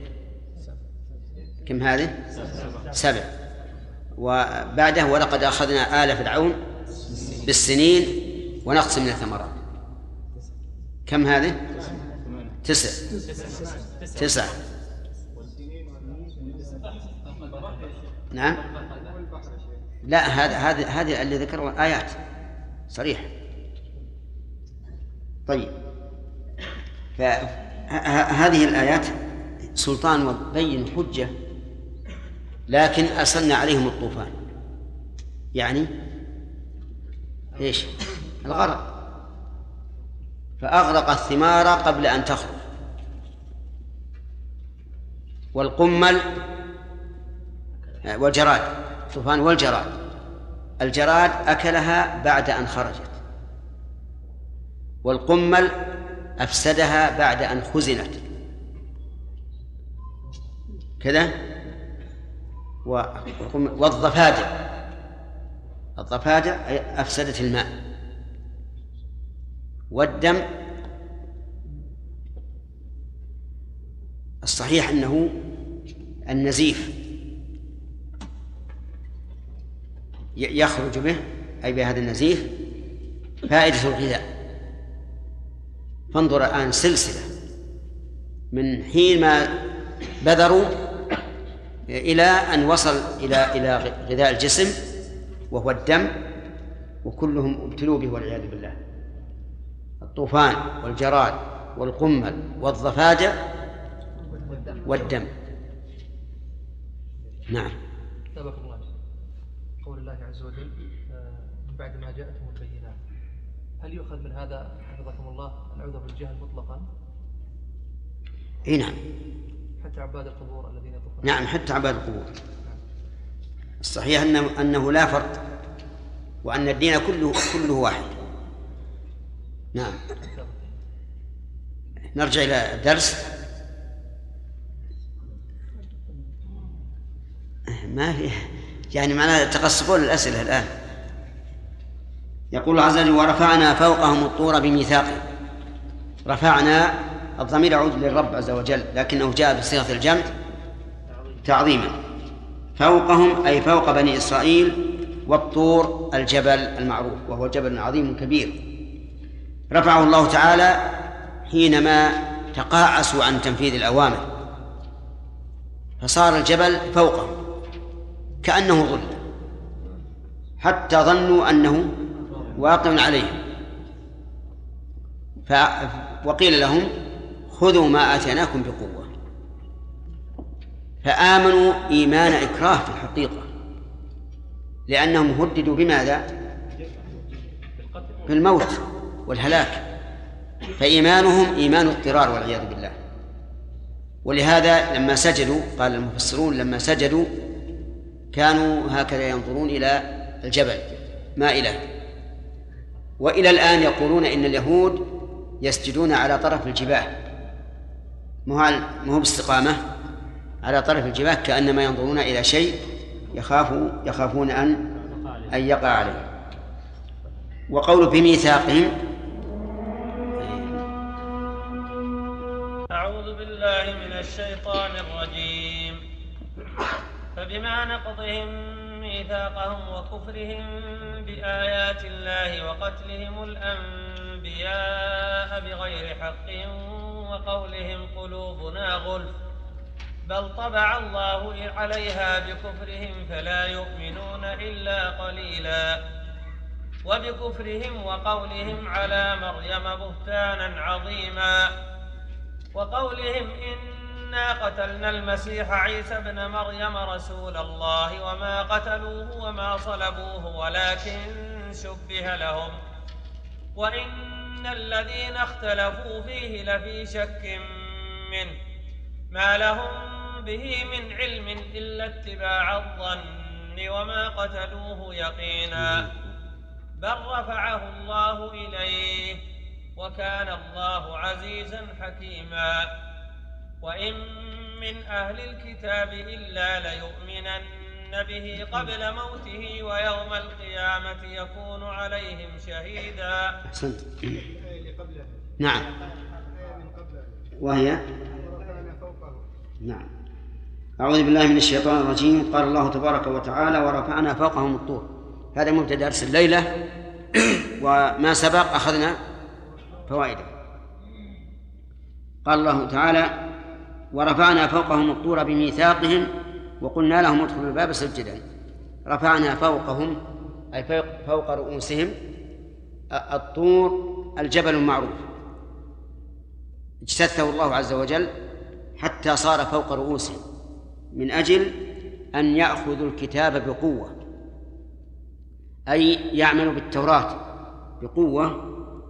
كم هذه؟ 7. وبعده ولقد أخذنا آل فرعون بالسنين ونقص من الثمرات، كم هذه؟ 9. نعم. لا، هذه اللي ذكروا آيات صريح. طيب، فهذه الآيات سلطان وبين حجة، لكن أرسلنا عليهم الطوفان يعني إيش؟ الغرق، فأغرق الثمار قبل أن تخرج، والقمل والجراد، الطوفان والجراد، الجراد أكلها بعد أن خرجت، والقمل أفسدها بعد أن خزنت كذا، والضفادع أفسدت الماء، والدم الصحيح أنه النزيف يخرج به، أي بهذا النزيف فائدة الغذاء. فانظر الآن سلسلة من حين ما بذروا إلى أن وصل إلى غذاء الجسم وهو الدم، وكلهم ابتلوا به والعياذ بالله. الطوفان والجراد والقمل والضفادع والدم. نعم. تبارك الله. قول الله عز وجل من بعد ما جاءتهم البينات، هل يؤخذ من هذا حفظكم الله العذر بالجهل مطلقا؟ اي نعم. حتى عباد القبور الذين يطوفون. نعم، حتى عباد القبور. الصحيح أنه لا فرق، وأن الدين كله واحد. نعم. نرجع إلى الدرس. ما في يعني معناه تقصفون الأسئلة الآن. يقول الله عز وجل: ورفعنا فوقهم الطور بميثاقه. رفعنا الضمير يعود للرب عز وجل، لكنه جاء بصيغة الجمع تعظيما. فوقهم أي فوق بني إسرائيل، والطور الجبل المعروف وهو جبل عظيم كبير رفعه الله تعالى حينما تقاعسوا عن تنفيذ الأوامر، فصار الجبل فوقهم كأنه ظل، حتى ظنوا أنه واقع عليهم. وقيل لهم: خذوا ما آتيناكم بقوة. فآمنوا إيمان إكراه في الحقيقة، لأنهم هددوا بماذا؟ بالموت والهلاك، فإيمانهم إيمان اضطرار والعياذ بالله. ولهذا لما سجدوا، قال المفسرون لما سجدوا كانوا هكذا ينظرون إلى الجبل مائلة. وإلى الآن يقولون إن اليهود يسجدون على طرف الجباه، مو باستقامة، على طرف الجباه، كأنما ينظرون إلى شيء يخافون أن يقع عليه. وقول بميثاقهم: أعوذ بالله من الشيطان الرجيم. فبما نقضهم ميثاقهم وكفرهم بآيات الله وقتلهم الأنبياء بغير حق وقولهم قلوبنا غلف بل طبع الله عليها بكفرهم فلا يؤمنون إلا قليلا. وبكفرهم وقولهم على مريم بهتانا عظيما، وقولهم إنا قتلنا المسيح عيسى ابن مريم رسول الله وما قتلوه وما صلبوه ولكن شبه لهم، وإن الذين اختلفوا فيه لفي شك منه ما لهم به من علم إلا اتباع الظن وما قتلوه يقينا بل رفعه الله إليه وكان الله عزيزا حكيما. وإن من أهل الكتاب إلا ليؤمنن به قبل موته ويوم القيامة يكون عليهم شهيدا. أحسنت. نعم. وهي نعم. أعوذ بالله من الشيطان الرجيم. قال الله تبارك وتعالى: ورفعنا فوقهم الطور. هذا مبتدأ درس الليلة، وما سبق أخذنا فوائده. قال الله تعالى: ورفعنا فوقهم الطور بميثاقهم وقلنا لهم ادخلوا الباب سجدا. رفعنا فوقهم أي فوق رؤوسهم الطور الجبل المعروف، اجتثه الله عز وجل حتى صار فوق رؤوسهم من أجل أن يأخذوا الكتاب بقوة، أي يعملوا بالتوراة بقوة.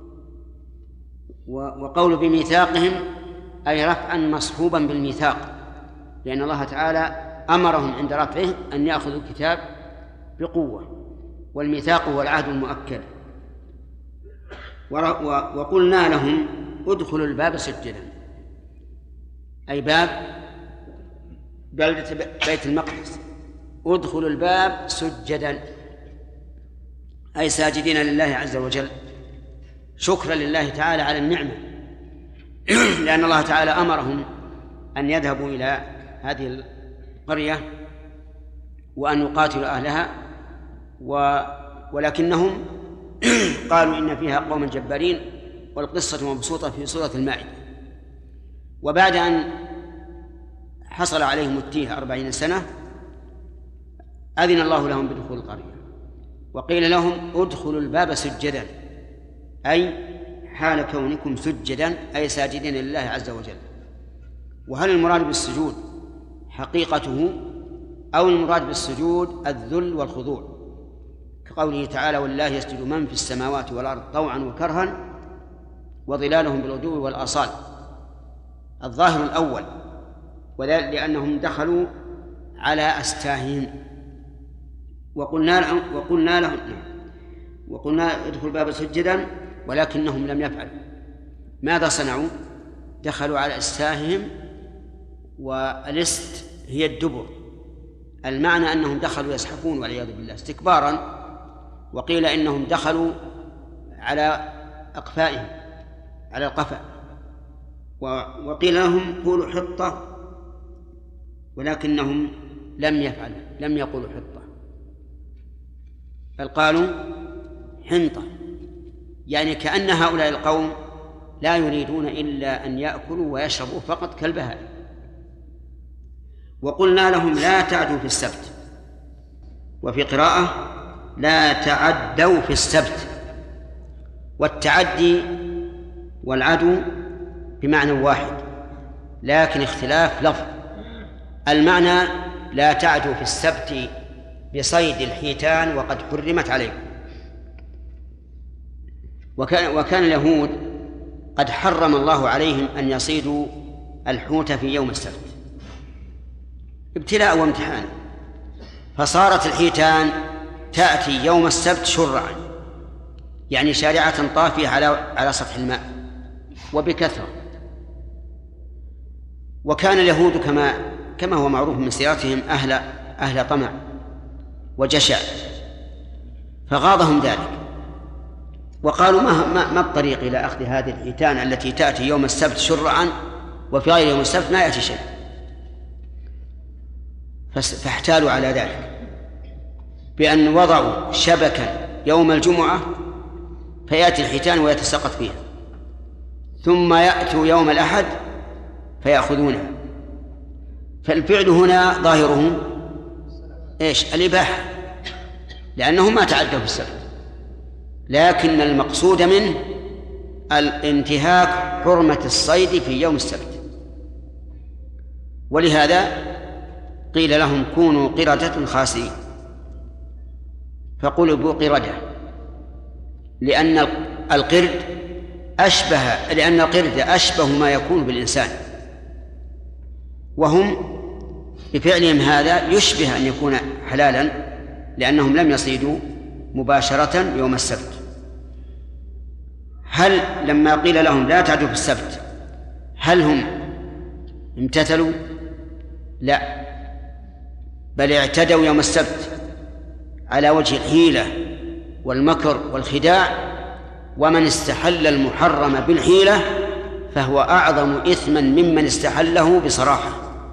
وقول بميثاقهم أي رفعا مصحوبا بالميثاق، لأن الله تعالى أمرهم عند رفعه أن يأخذوا الكتاب بقوة، والميثاق هو العهد المؤكد. وقلنا لهم ادخلوا الباب سجدا، أي باب بلدة بيت المقدس، ادخلوا الباب سجدا أي ساجدين لله عز وجل، شكرا لله تعالى على النعمة، لأن الله تعالى أمرهم أن يذهبوا إلى هذه القرية وأن يقاتلوا أهلها، ولكنهم قالوا إن فيها قوما جبارين، والقصة مبسوطة في سورة المائدة. وبعد أن حصل عليهم التيه 40 سنة أذن الله لهم بدخول القرية، وقيل لهم ادخلوا الباب سجدا، أي حال كونكم سجدا أي ساجدين لله عز وجل. وهل المراد بالسجود حقيقته أو المراد بالسجود الذل والخضوع، كقوله تعالى: ولله يسجد من في السماوات والأرض طوعا وكرها وظلالهم بالغدو والآصال؟ الظاهر الأول، وذلك لأنهم دخلوا على أستاههم. وقلنا لهم ادخلوا الباب سجدا، ولكنهم لم يفعلوا. ماذا صنعوا؟ دخلوا على أستاههم، والست هي الدبر. المعنى أنهم دخلوا يزحفون والعياذ بالله استكبارا، وقيل إنهم دخلوا على أقفائهم على القفا، وقيل لهم قولوا حطة، ولكنهم لم يفعلوا، لم يقولوا حطة، بل قالوا حنطة، يعني كأن هؤلاء القوم لا يريدون إلا أن يأكلوا ويشربوا فقط كالبهائم. وقلنا لهم لا تعدوا في السبت، وفي قراءة لا تعدوا في السبت. والتعدي والعدو بمعنى واحد لكن اختلاف لفظ. المعنى لا تعدوا في السبت بصيد الحيتان وقد حرمت عليكم. وكان اليهود قد حرم الله عليهم أن يصيدوا الحوت في يوم السبت ابتلاء وامتحان، فصارت الحيتان تأتي يوم السبت شرعا، يعني شارعة طافية على سطح الماء وبكثرة. وكان اليهود كما هو معروف من سيرتهم أهل طمع وجشع، فغاضهم ذلك، وقالوا ما الطريق إلى أخذ هذه الحيتان التي تأتي يوم السبت شرعا وفي غير يوم السبت ما يأتي شيء. فاحتالوا على ذلك بأن وضعوا شبكا يوم الجمعة فيأتي الحيتان ويتساقط فيها، ثم يأتوا يوم الأحد فيأخذونها. فالفعل هنا ظاهره إيش؟ الإباحة، لأنهم ما تعدوا في السبت، لكن المقصود منه الانتهاك حرمة الصيد في يوم السبت. ولهذا قيل لهم كونوا قردة خاسئين، فقلبوا قردة، لأن القرد أشبه ما يكون بالإنسان، وهم بفعلهم هذا يشبه أن يكون حلالا لأنهم لم يصيدوا مباشرة يوم السبت. هل لما قيل لهم لا تعدوا في السبت هل هم امتثلوا؟ لا، بل اعتدوا يوم السبت على وجه الحيلة والمكر والخداع. ومن استحل المحرم بالحيلة فهو أعظم إثما ممن استحله بصراحة،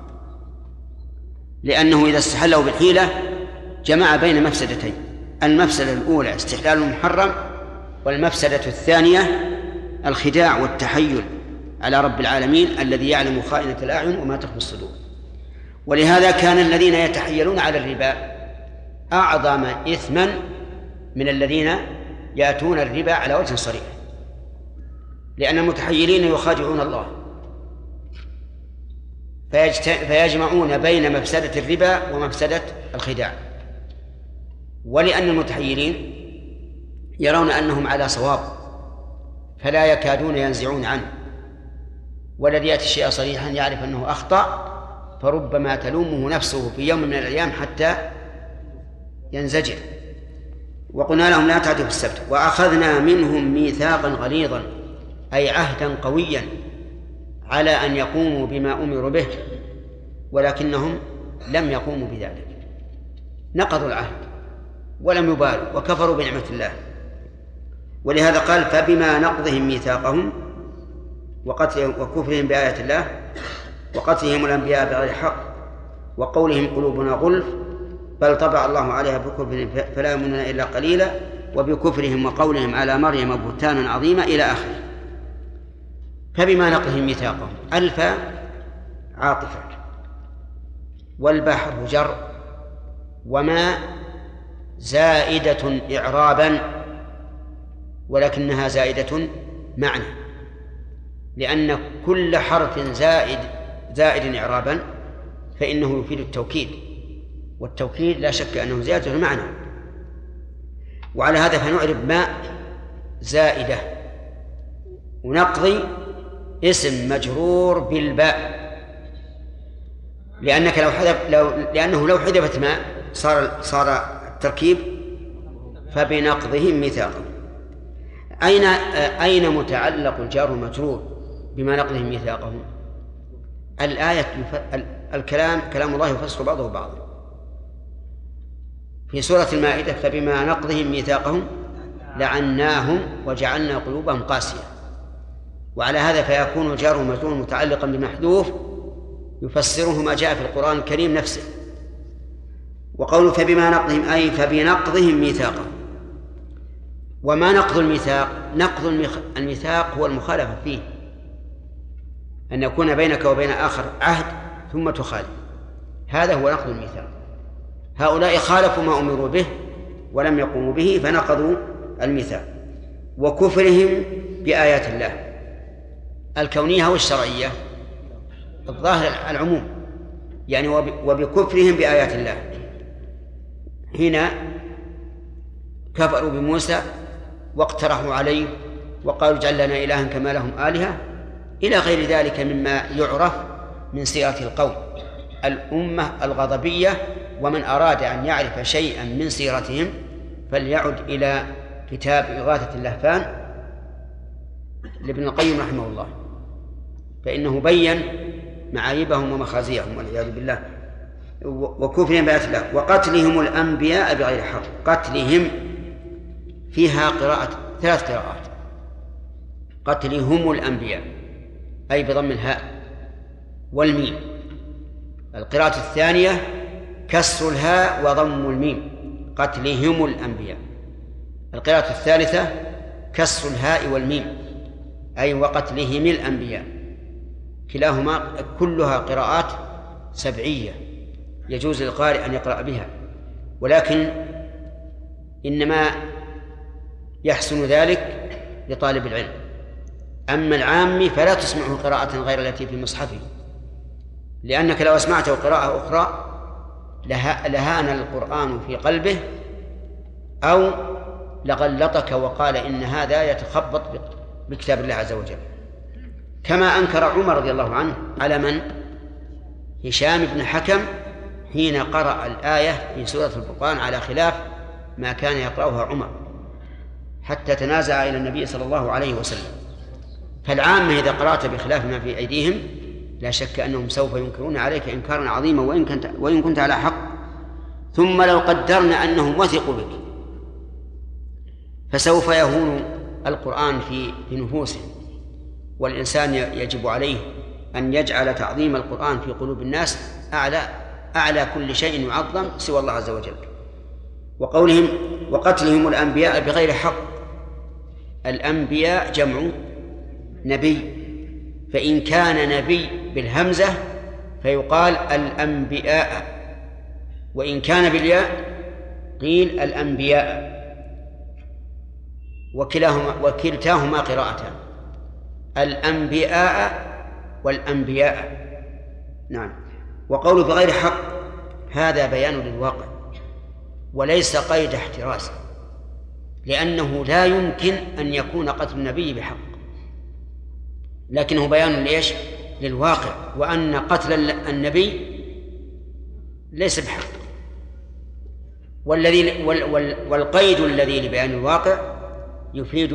لأنه إذا استحله بالحيلة جمع بين مفسدتين: المفسدة الأولى استحلال المحرم، والمفسدة الثانية الخداع والتحيل على رب العالمين الذي يعلم خائنة الأعين وما تخفي الصدور. ولهذا كان الذين يتحيلون على الربا أعظم إثما من الذين يأتون الربا على وجه صريح، لأن المتحيلين يخادعون الله فيجمعون بين مفسدة الربا ومفسدة الخداع. ولأن المتحيلين يرون أنهم على صواب فلا يكادون ينزعون عنه، والذي يأتي الشيء صريحا يعرف أنه أخطأ فربما تلومه نفسه في يوم من الأيام حتى ينزجر. وقلنا لهم لا تعدوا في السبت، وأخذنا منهم ميثاقا غليظا، أي عهدا قويا على أن يقوموا بما أمروا به، ولكنهم لم يقوموا بذلك، نقضوا العهد ولم يبالوا وكفروا بنعمة الله. ولهذا قال فبما نقضهم ميثاقهم وكفرهم بآيات الله وقتلهم الأنبياء بغير حق وقولهم قلوبنا غلف بل طبع الله عليها بكفرهم فلا يؤمنون إلا قليلا وبكفرهم وقولهم على مريم بهتانا عظيما إلى آخره. فبما نقضهم ميثاقهم ألف عاطفة، والبحر جر، وما زائدة إعرابا ولكنها زائدة معنى، لأن كل حرف زائد إعرابا فإنه يفيد التوكيد، والتوكيد لا شك أنه زيادة المعنى. وعلى هذا فنعرب ما زائدة، ونقضي اسم مجرور بالباء، لأنه لو حذفت ما صار التركيب فبنقضهم ميثاقا. أين متعلق الجار والمجرور بما نقضهم ميثاقهم. الآية كلام الله يفسر بعضه بعضا. في سورة المائدة فبما نقضهم ميثاقهم لعناهم وجعلنا قلوبهم قاسية، وعلى هذا فيكون جار ومجرور متعلقا بمحذوف يفسره ما جاء في القرآن الكريم نفسه. وقوله فبما نقضهم أي فبنقضهم ميثاقهم. وما نقض الميثاق؟ نقض الميثاق هو المخالفة فيه، أن يكون بينك وبين آخر عهد ثم تخالف، هذا هو نقض الميثاق. هؤلاء خالفوا ما أمروا به ولم يقوموا به فنقضوا الميثاق. وكفرهم بآيات الله الكونية والشرعية، الظاهر العموم يعني، وبكفرهم بآيات الله حين كفروا بموسى واقترحوا عليه وقالوا اجعل لنا إلها كما لهم آلهة إلى غير ذلك مما يعرف من سيرة القوم الأمة الغضبية. ومن أراد أن يعرف شيئا من سيرتهم فليعد إلى كتاب إغاثة اللهفان لابن القيم رحمه الله، فإنه بين معايبهم ومخازيهم والعياذ بالله. وكفرهم بآيات الله وقتلهم الأنبياء بغير حق. قتلهم فيها ثلاث قراءات: قتلهم الأنبياء أي بضم الهاء والميم. القراءة الثانية كسر الهاء وضم الميم، قتلهم الأنبياء. القراءة الثالثة كسر الهاء والميم أي وقتلهم الأنبياء. كلاهما كلها قراءات سبعية يجوز للقارئ أن يقرأ بها، ولكن إنما يحسن ذلك لطالب العلم. أما العام فلا تسمعه قراءة غير التي في مصحفه، لأنك لو أسمعته قراءة أخرى لهان القرآن في قلبه أو لغلطك وقال إن هذا يتخبط بكتاب الله عز وجل، كما أنكر عمر رضي الله عنه على من؟ هشام بن حكم حين قرأ الآية في سورة الفرقان على خلاف ما كان يقرأها عمر حتى تنازع إلى النبي صلى الله عليه وسلم. فالعامة إذا قرأت بخلاف ما في أيديهم لا شك أنهم سوف ينكرون عليك إنكارا عظيما وإن كنت على حق. ثم لو قدرنا أنهم وثقوا بك فسوف يهون القرآن في نفوسهم، والإنسان يجب عليه أن يجعل تعظيم القرآن في قلوب الناس أعلى كل شيء يعظم سوى الله عز وجل. وقولهم وقتلهم الأنبياء بغير حق. الأنبياء جمع نبي، فإن كان نبي بالهمزة فيقال الأنبياء، وإن كان بالياء قيل الأنبياء، وكلتاهما قراءتان، الأنبياء والأنبياء. نعم. وقوله بغير حق هذا بيان للواقع وليس قيد احتراز، لأنه لا يمكن أن يكون قتل النبي بحق، لكنه بيان ليش؟ للواقع، وأن قتل النبي ليس بحق. والقيد الذي لبيان الواقع يفيد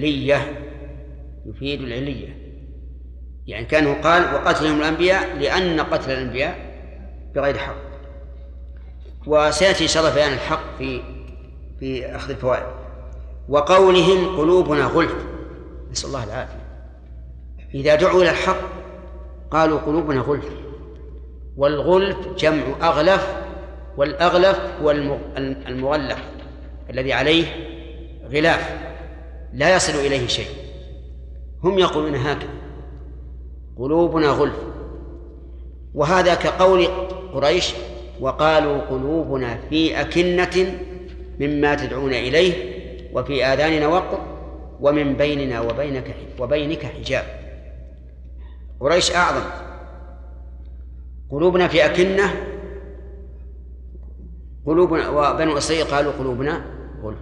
العلية، يعني كانه قال وقتلهم الأنبياء لأن قتل الأنبياء بغير حق. وسيأتي إن شاء الله بيان الحق في أخذ الفوائد. وقولهم قلوبنا غلف، نسأل الله العافية. إذا دعوا إلى الحق قالوا قلوبنا غلف، والغلف جمع أغلف، والأغلف هو المغلف الذي عليه غلاف لا يصل إليه شيء. هم يقولون هكذا قلوبنا غلف، وهذا كقول قريش وقالوا قلوبنا في أكنة مما تدعون إليه وفي آذاننا وقر ومن بيننا وبينك حجاب. قريش أعظم، قلوبنا في أكنة، قلوبنا، وبنو إسرائيل قالوا قلوبنا غلف،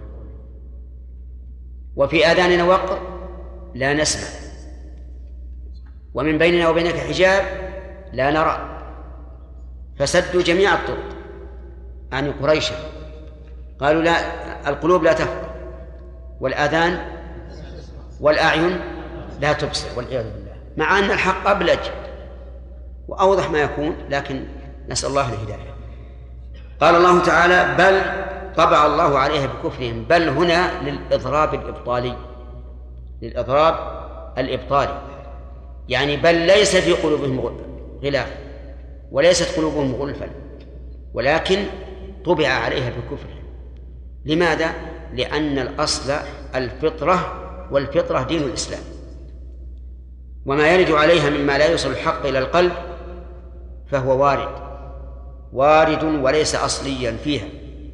وفي آذاننا وقر لا نسمع، ومن بيننا وبينك حجاب لا نرى. فسدوا جميع الطرق عن قريش، قالوا لا، القلوب لا تفقه والآذان والأعين لا تبصر والعياذ بالله. مع أن الحق أبلج وأوضح ما يكون، لكن نسأل الله الهداية. قال الله تعالى: بل طبع الله عليها بكفرهم. بل هنا للإضراب الإبطالي، للإضراب الإبطالي، يعني بل ليس في قلوبهم غلاف وليست قلوبهم غلفا، ولكن طبع عليها بكفرهم. لماذا؟ لأن الأصل الفطرة، والفطرة دين الإسلام، وما يرد عليها مما لا يوصل الحق إلى القلب فهو وارد وليس أصليا فيها.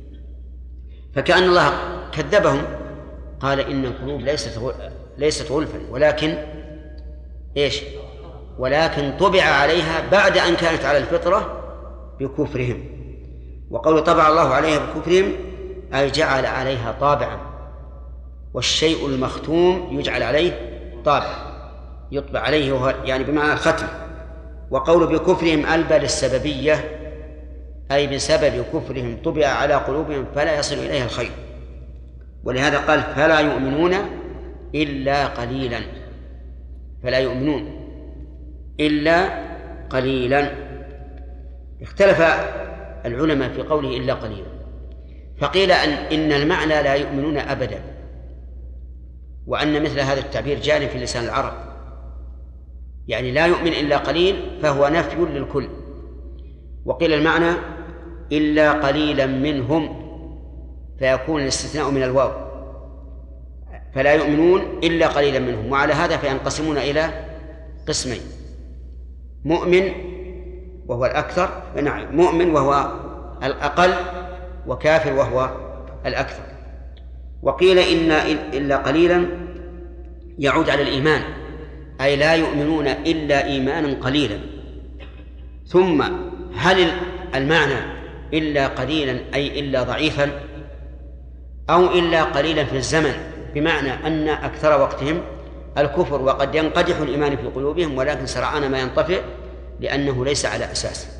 فكأن الله كذبهم، قال إن القلوب ليست غلفا، ولكن إيش؟ ولكن طبع عليها بعد أن كانت على الفطرة بكفرهم. وقول طبع الله عليها بكفرهم أي جعل عليها طابعا، والشيء المختوم يجعل عليه طابع، يطبع عليه يعني بمعنى الختم. وقول بكفرهم ألبى للسببية، أي بسبب كفرهم طبع على قلوبهم فلا يصل إليها الخير. ولهذا قال: فلا يؤمنون إلا قليلا، فلا يؤمنون إلا قليلا. اختلف العلماء في قوله إلا قليلا، فقيل إن المعنى لا يؤمنون أبدا، وأن مثل هذا التعبير جاري في لسان العرب، يعني لا يؤمن إلا قليل فهو نفي للكل. وقيل المعنى إلا قليلا منهم، فيكون الاستثناء من الواو، فلا يؤمنون إلا قليلا منهم. وعلى هذا فينقسمون إلى قسمين: مؤمن وهو الأكثر، نعم مؤمن وهو الأقل، وكافر وهو الأكثر. وقيل إن إلا قليلا يعود على الإيمان، أي لا يؤمنون إلا إيمانا قليلا. ثم هل المعنى إلا قليلا أي إلا ضعيفا، أو إلا قليلا في الزمن، بمعنى أن أكثر وقتهم الكفر وقد ينقدح الإيمان في قلوبهم، ولكن سرعان ما ينطفئ لأنه ليس على أساس.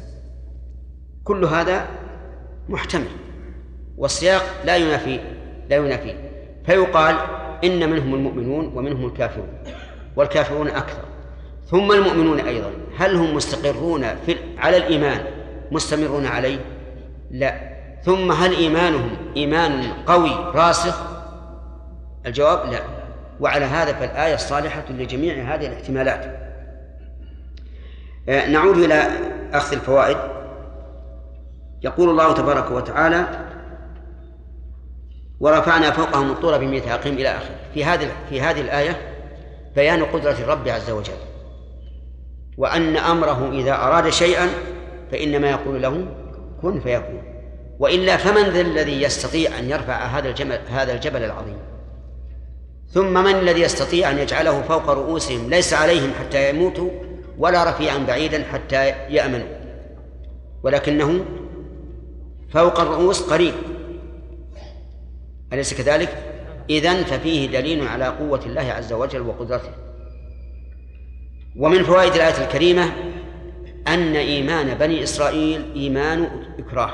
كل هذا محتمل، والسياق لا ينافي، فيقال إن منهم المؤمنون ومنهم الكافرون، والكافرون أكثر. ثم المؤمنون أيضا هل هم مستقرون على الإيمان مستمرون عليه؟ لا. ثم هل إيمانهم إيمان قوي راسخ؟ الجواب لا. وعلى هذا فالآية صالحة لجميع هذه الاحتمالات. نعود إلى أخذ الفوائد. يقول الله تبارك وتعالى: ورفعنا فوقهم الطور بميثاقهم إلى آخره. في هذه الآية بيان قدرة الرب عز وجل، وأن أمره إذا أراد شيئا فإنما يقول له كن فيكون، وإلا فمن ذا الذي يستطيع أن يرفع هذا الجبل العظيم؟ ثم من الذي يستطيع أن يجعله فوق رؤوسهم ليس عليهم حتى يموتوا، ولا رفيعا بعيدا حتى يأمنوا، ولكنه فوق الرؤوس قريب، أليس كذلك؟ إذن ففيه دليل على قوة الله عز وجل وقدرته. ومن فوائد الآية الكريمة أن إيمان بني إسرائيل إيمان إكراه،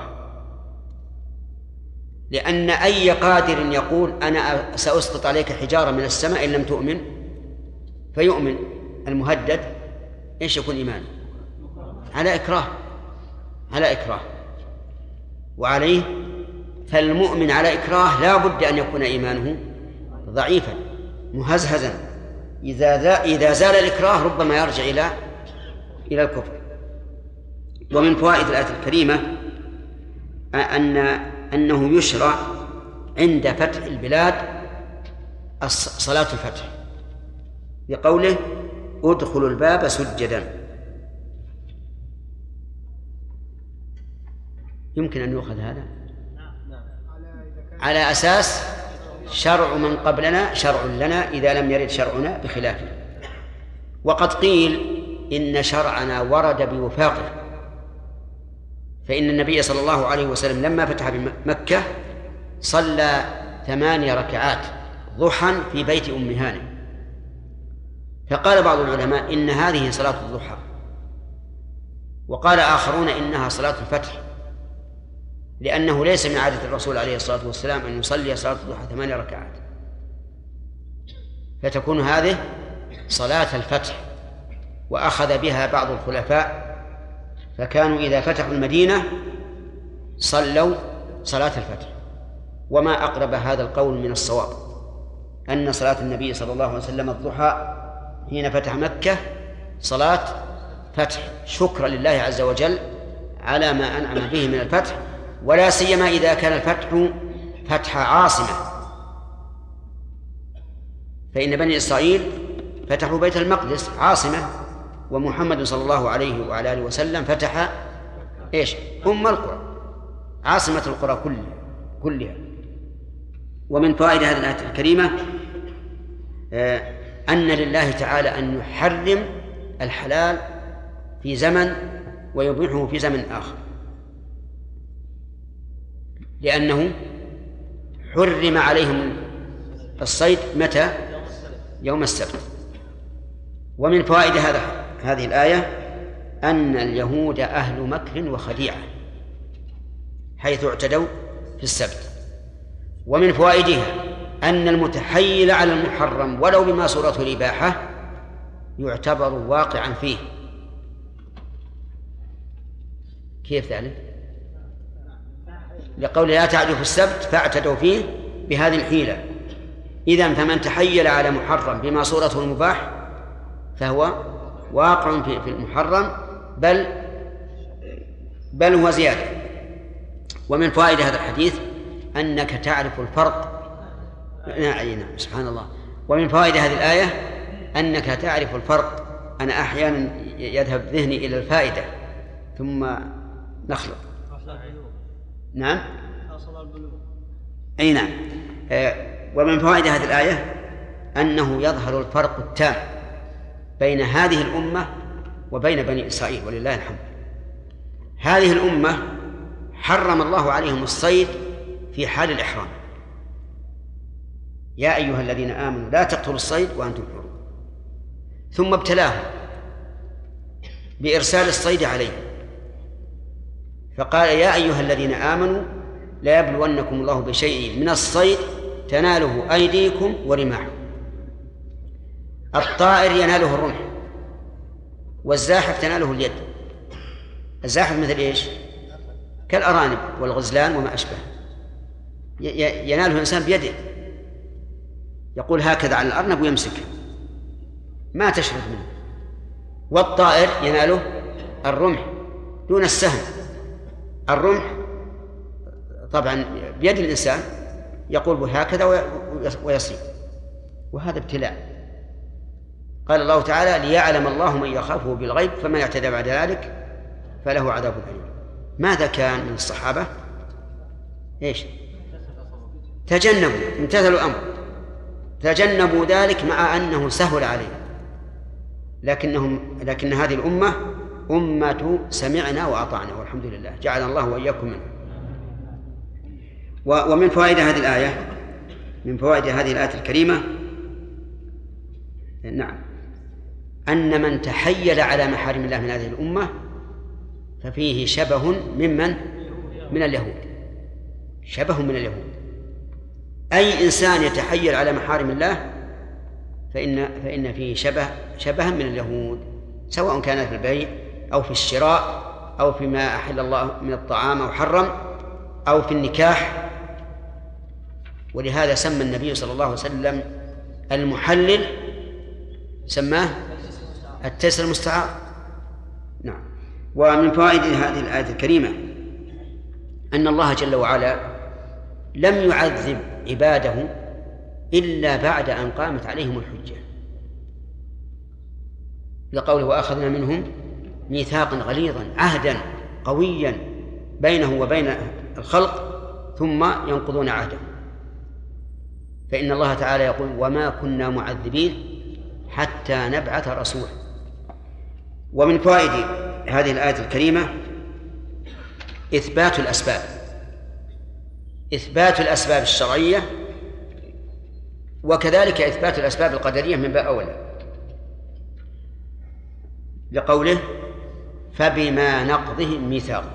لأن أي قادر يقول أنا سأسقط عليك حجارة من السماء إن لم تؤمن فيؤمن، المهدد إيش يكون إيمان؟ على إكراه، وعليه فالمؤمن على إكراه لا بد أن يكون إيمانه ضعيفا مهزهزا. إذا زال الإكراه ربما يرجع إلى الكفر. ومن فوائد الآية الكريمة أنه يشرع عند فتح البلاد صلاة الفتح، بقوله: ادخلوا الباب سجدا. يمكن أن يؤخذ هذا على أساس شرع من قبلنا شرع لنا إذا لم يرد شرعنا بخلافه. وقد قيل إن شرعنا ورد بوفاقه، فإن النبي صلى الله عليه وسلم لما فتح بمكة صلى 8 ركعات ضحى في بيت أم هانئ، فقال بعض العلماء إن هذه صلاة الضحى، وقال آخرون إنها صلاة الفتح، لأنه ليس من عادة الرسول عليه الصلاة والسلام أن يصلي صلاة الضحى 8 ركعات، فتكون هذه صلاة الفتح. وأخذ بها بعض الخلفاء، فكانوا إذا فتحوا المدينة صلوا صلاة الفتح. وما أقرب هذا القول من الصواب، أن صلاة النبي صلى الله عليه وسلم الضحى حين فتح مكة صلاة فتح، شكرا لله عز وجل على ما أنعم به من الفتح، ولا سيما إذا كان الفتح فتح عاصمة. فإن بني إسرائيل فتحوا بيت المقدس عاصمة، ومحمد صلى الله عليه وعلى آله وسلم فتح أم القرى، عاصمة القرى كلها. ومن فوائد هذه الآية الكريمة أن لله تعالى أن يحرم الحلال في زمن ويبيحه في زمن آخر، لأنه حرم عليهم الصيد متى؟ يوم السبت. ومن فوائد هذه الآية أن اليهود أهل مكر وخديعة حيث اعتدوا في السبت. ومن فوائدها أن المتحيل على المحرم ولو بما صورته الإباحة يعتبر واقعا فيه. كيف ذلك؟ لقول لا تعدوا في السبت فاعتدوا فيه بهذه الحيلة. إذن فمن تحيل على محرم بما صورته المباح فهو واقع في المحرم، بل هو زيادة. ومن فوائد هذا الحديث أنك تعرف الفرق. نعم سبحان الله. ومن فوائد هذه الآية أنك تعرف الفرق. أنا أحيانا يذهب ذهني إلى الفائدة ثم نخلط. نعم أي نعم. ومن فوائد هذه الآية أنه يظهر الفرق التام بين هذه الأمة وبين بني إسرائيل ولله الحمد. هذه الأمة حرم الله عليهم الصيد في حال الإحرام، يا أيها الذين آمنوا لا تقتلوا الصيد وأنتم حرم، ثم ابتلاهم بإرسال الصيد عليهم فقال يا أيها الذين آمنوا لا يبلونكم الله بشيء من الصيد تناله أيديكم ورماحكم. الطائر يناله الرمح، والزاحف تناله اليد. الزاحف مثل إيش؟ كالأرانب والغزلان وما أشبه، يناله الإنسان بيده، يقول هكذا على الأرنب ويمسكه ما تشرد منه. والطائر يناله الرمح دون السهم. الرمح طبعا بيد الإنسان يقول بهكذا ويصيب، وهذا ابتلاء. قال الله تعالى ليعلم الله من يخافه بالغيب فمن اعتدى بعد ذلك فله عذاب أليم. ماذا كان من الصحابة؟ تجنبوا، امتثلوا الأمر، تجنبوا ذلك مع أنه سهل عليهم، لكن هذه الأمة أمة سمعنا وأطعنا والحمد لله، جعل الله وإياكم منه. ومن فوائد هذه الآية، من فوائد هذه الآية الكريمة نعم أن من تحيل على محارم الله من هذه الأمة ففيه شبه من اليهود، شبه من اليهود. أي إنسان يتحيل على محارم الله فإن فيه شبه من اليهود، سواء كان في البيع أو في الشراء أو فيما أحل الله من الطعام أو حرم أو في النكاح. ولهذا سمى النبي صلى الله عليه وسلم المحلل سماه التيسير المستعار. نعم. ومن فوائد هذه الآية الكريمة أن الله جل وعلا لم يعذب عباده إلا بعد أن قامت عليهم الحجة، لقوله وأخذنا منهم ميثاقا غليظا، عهدا قويا بينه وبين الخلق ثم ينقضون عهده. فإن الله تعالى يقول وما كنا معذبين حتى نبعث رسولا. ومن فوائد هذه الآية الكريمة إثبات الأسباب الشرعية، وكذلك إثبات الأسباب القدرية من باب أولى، لقوله فبما نقضهم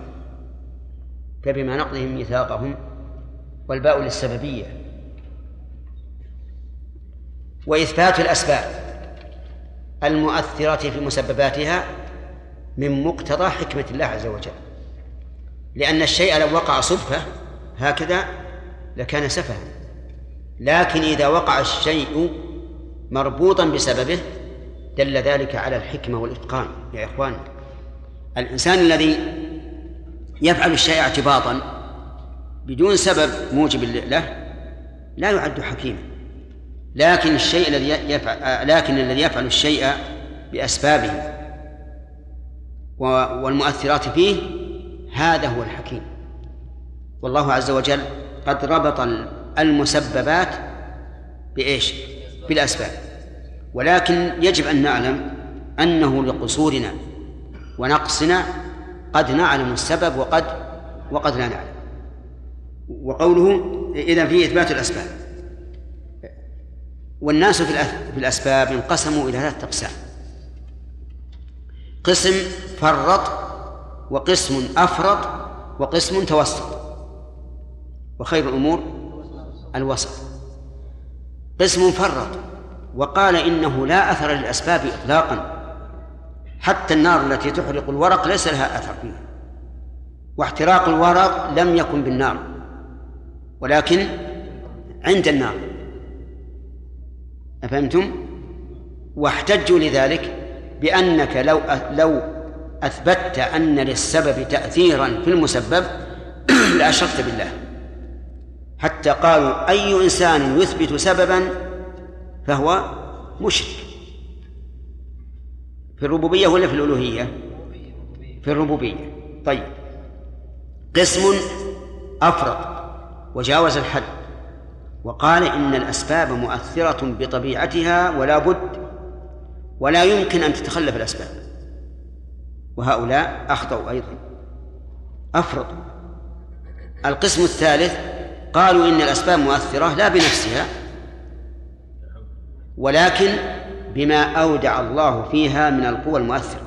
ميثاقهم، والباء للسببية. وإثبات الأسباب المؤثرة في مسبباتها من مقتضى حكمة الله عز وجل، لأن الشيء لو وقع صدفة هكذا لكان سفها، لكن إذا وقع الشيء مربوطا بسببه دل ذلك على الحكمة والإتقان. يا إخوان، الإنسان الذي يفعل الشيء اعتباطا بدون سبب موجب له لا يعد حكيما، لكن الذي يفعل الشيء بأسبابه والمؤثرات فيه هذا هو الحكيم. والله عز وجل قد ربط المسببات بإيش؟ بالأسباب، ولكن يجب أن نعلم أنه لقصورنا ونقصنا قد نعلم السبب وقد لا نعلم. وقوله إذن فيه إثبات الأسباب. والناس في الأسباب انقسموا إلى 3 أقسام: قسم فرط، وقسم أفرط، وقسم توسط، وخير الأمور الوسط. قسم فرط وقال إنه لا أثر للأسباب إطلاقا، حتى النار التي تحرق الورق ليس لها أثر فيها، واحتراق الورق لم يكن بالنار ولكن عند النار. أفهمتم؟ واحتجوا لذلك بأنك لو أثبتت أن للسبب تأثيرا في المسبب لأشركت بالله، حتى قالوا أي إنسان يثبت سببا فهو مشرك. في الربوبية ولا في الألوهية؟ في الربوبية. طيب، قسم أفرط وجاوز الحد وقال إن الأسباب مؤثرة بطبيعتها ولا بد ولا يمكن أن تتخلف الأسباب، وهؤلاء أخطأوا أيضا، أفرطوا. القسم الثالث قالوا إن الأسباب مؤثرة لا بنفسها ولكن بما أودع الله فيها من القوى المؤثرة،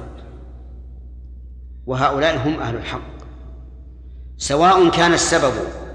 وهؤلاء هم أهل الحق، سواء كان السبب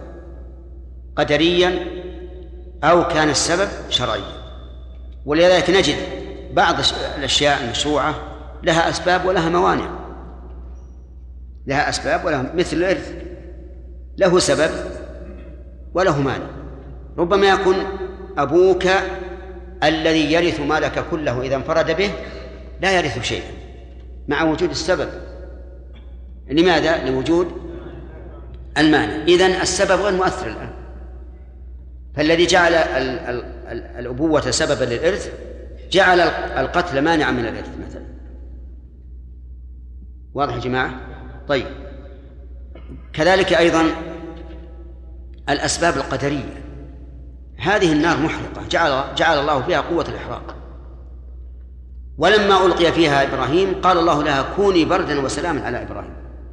قدريا أو كان السبب شرعيا. ولذلك نجد بعض الأشياء المشروعة لها أسباب ولها موانع، لها أسباب ولها، مثل الإرث له سبب وله مانع. ربما يكون أبوك الذي يرث مالك كله إذا انفرد به لا يرث شيئا مع وجود السبب. لماذا؟ لوجود المانع. إذن السبب غير مؤثر الآن. فالذي جعل الأبوة سببا للإرث جعل القتل مانعا من الإرث مثلا. واضح يا جماعة؟ طيب، كذلك أيضا الأسباب القدرية. هذه النار محرقة جعل الله فيها قوة الإحراق، ولما ألقي فيها إبراهيم قال الله لها كوني بردا وسلاما على إبراهيم،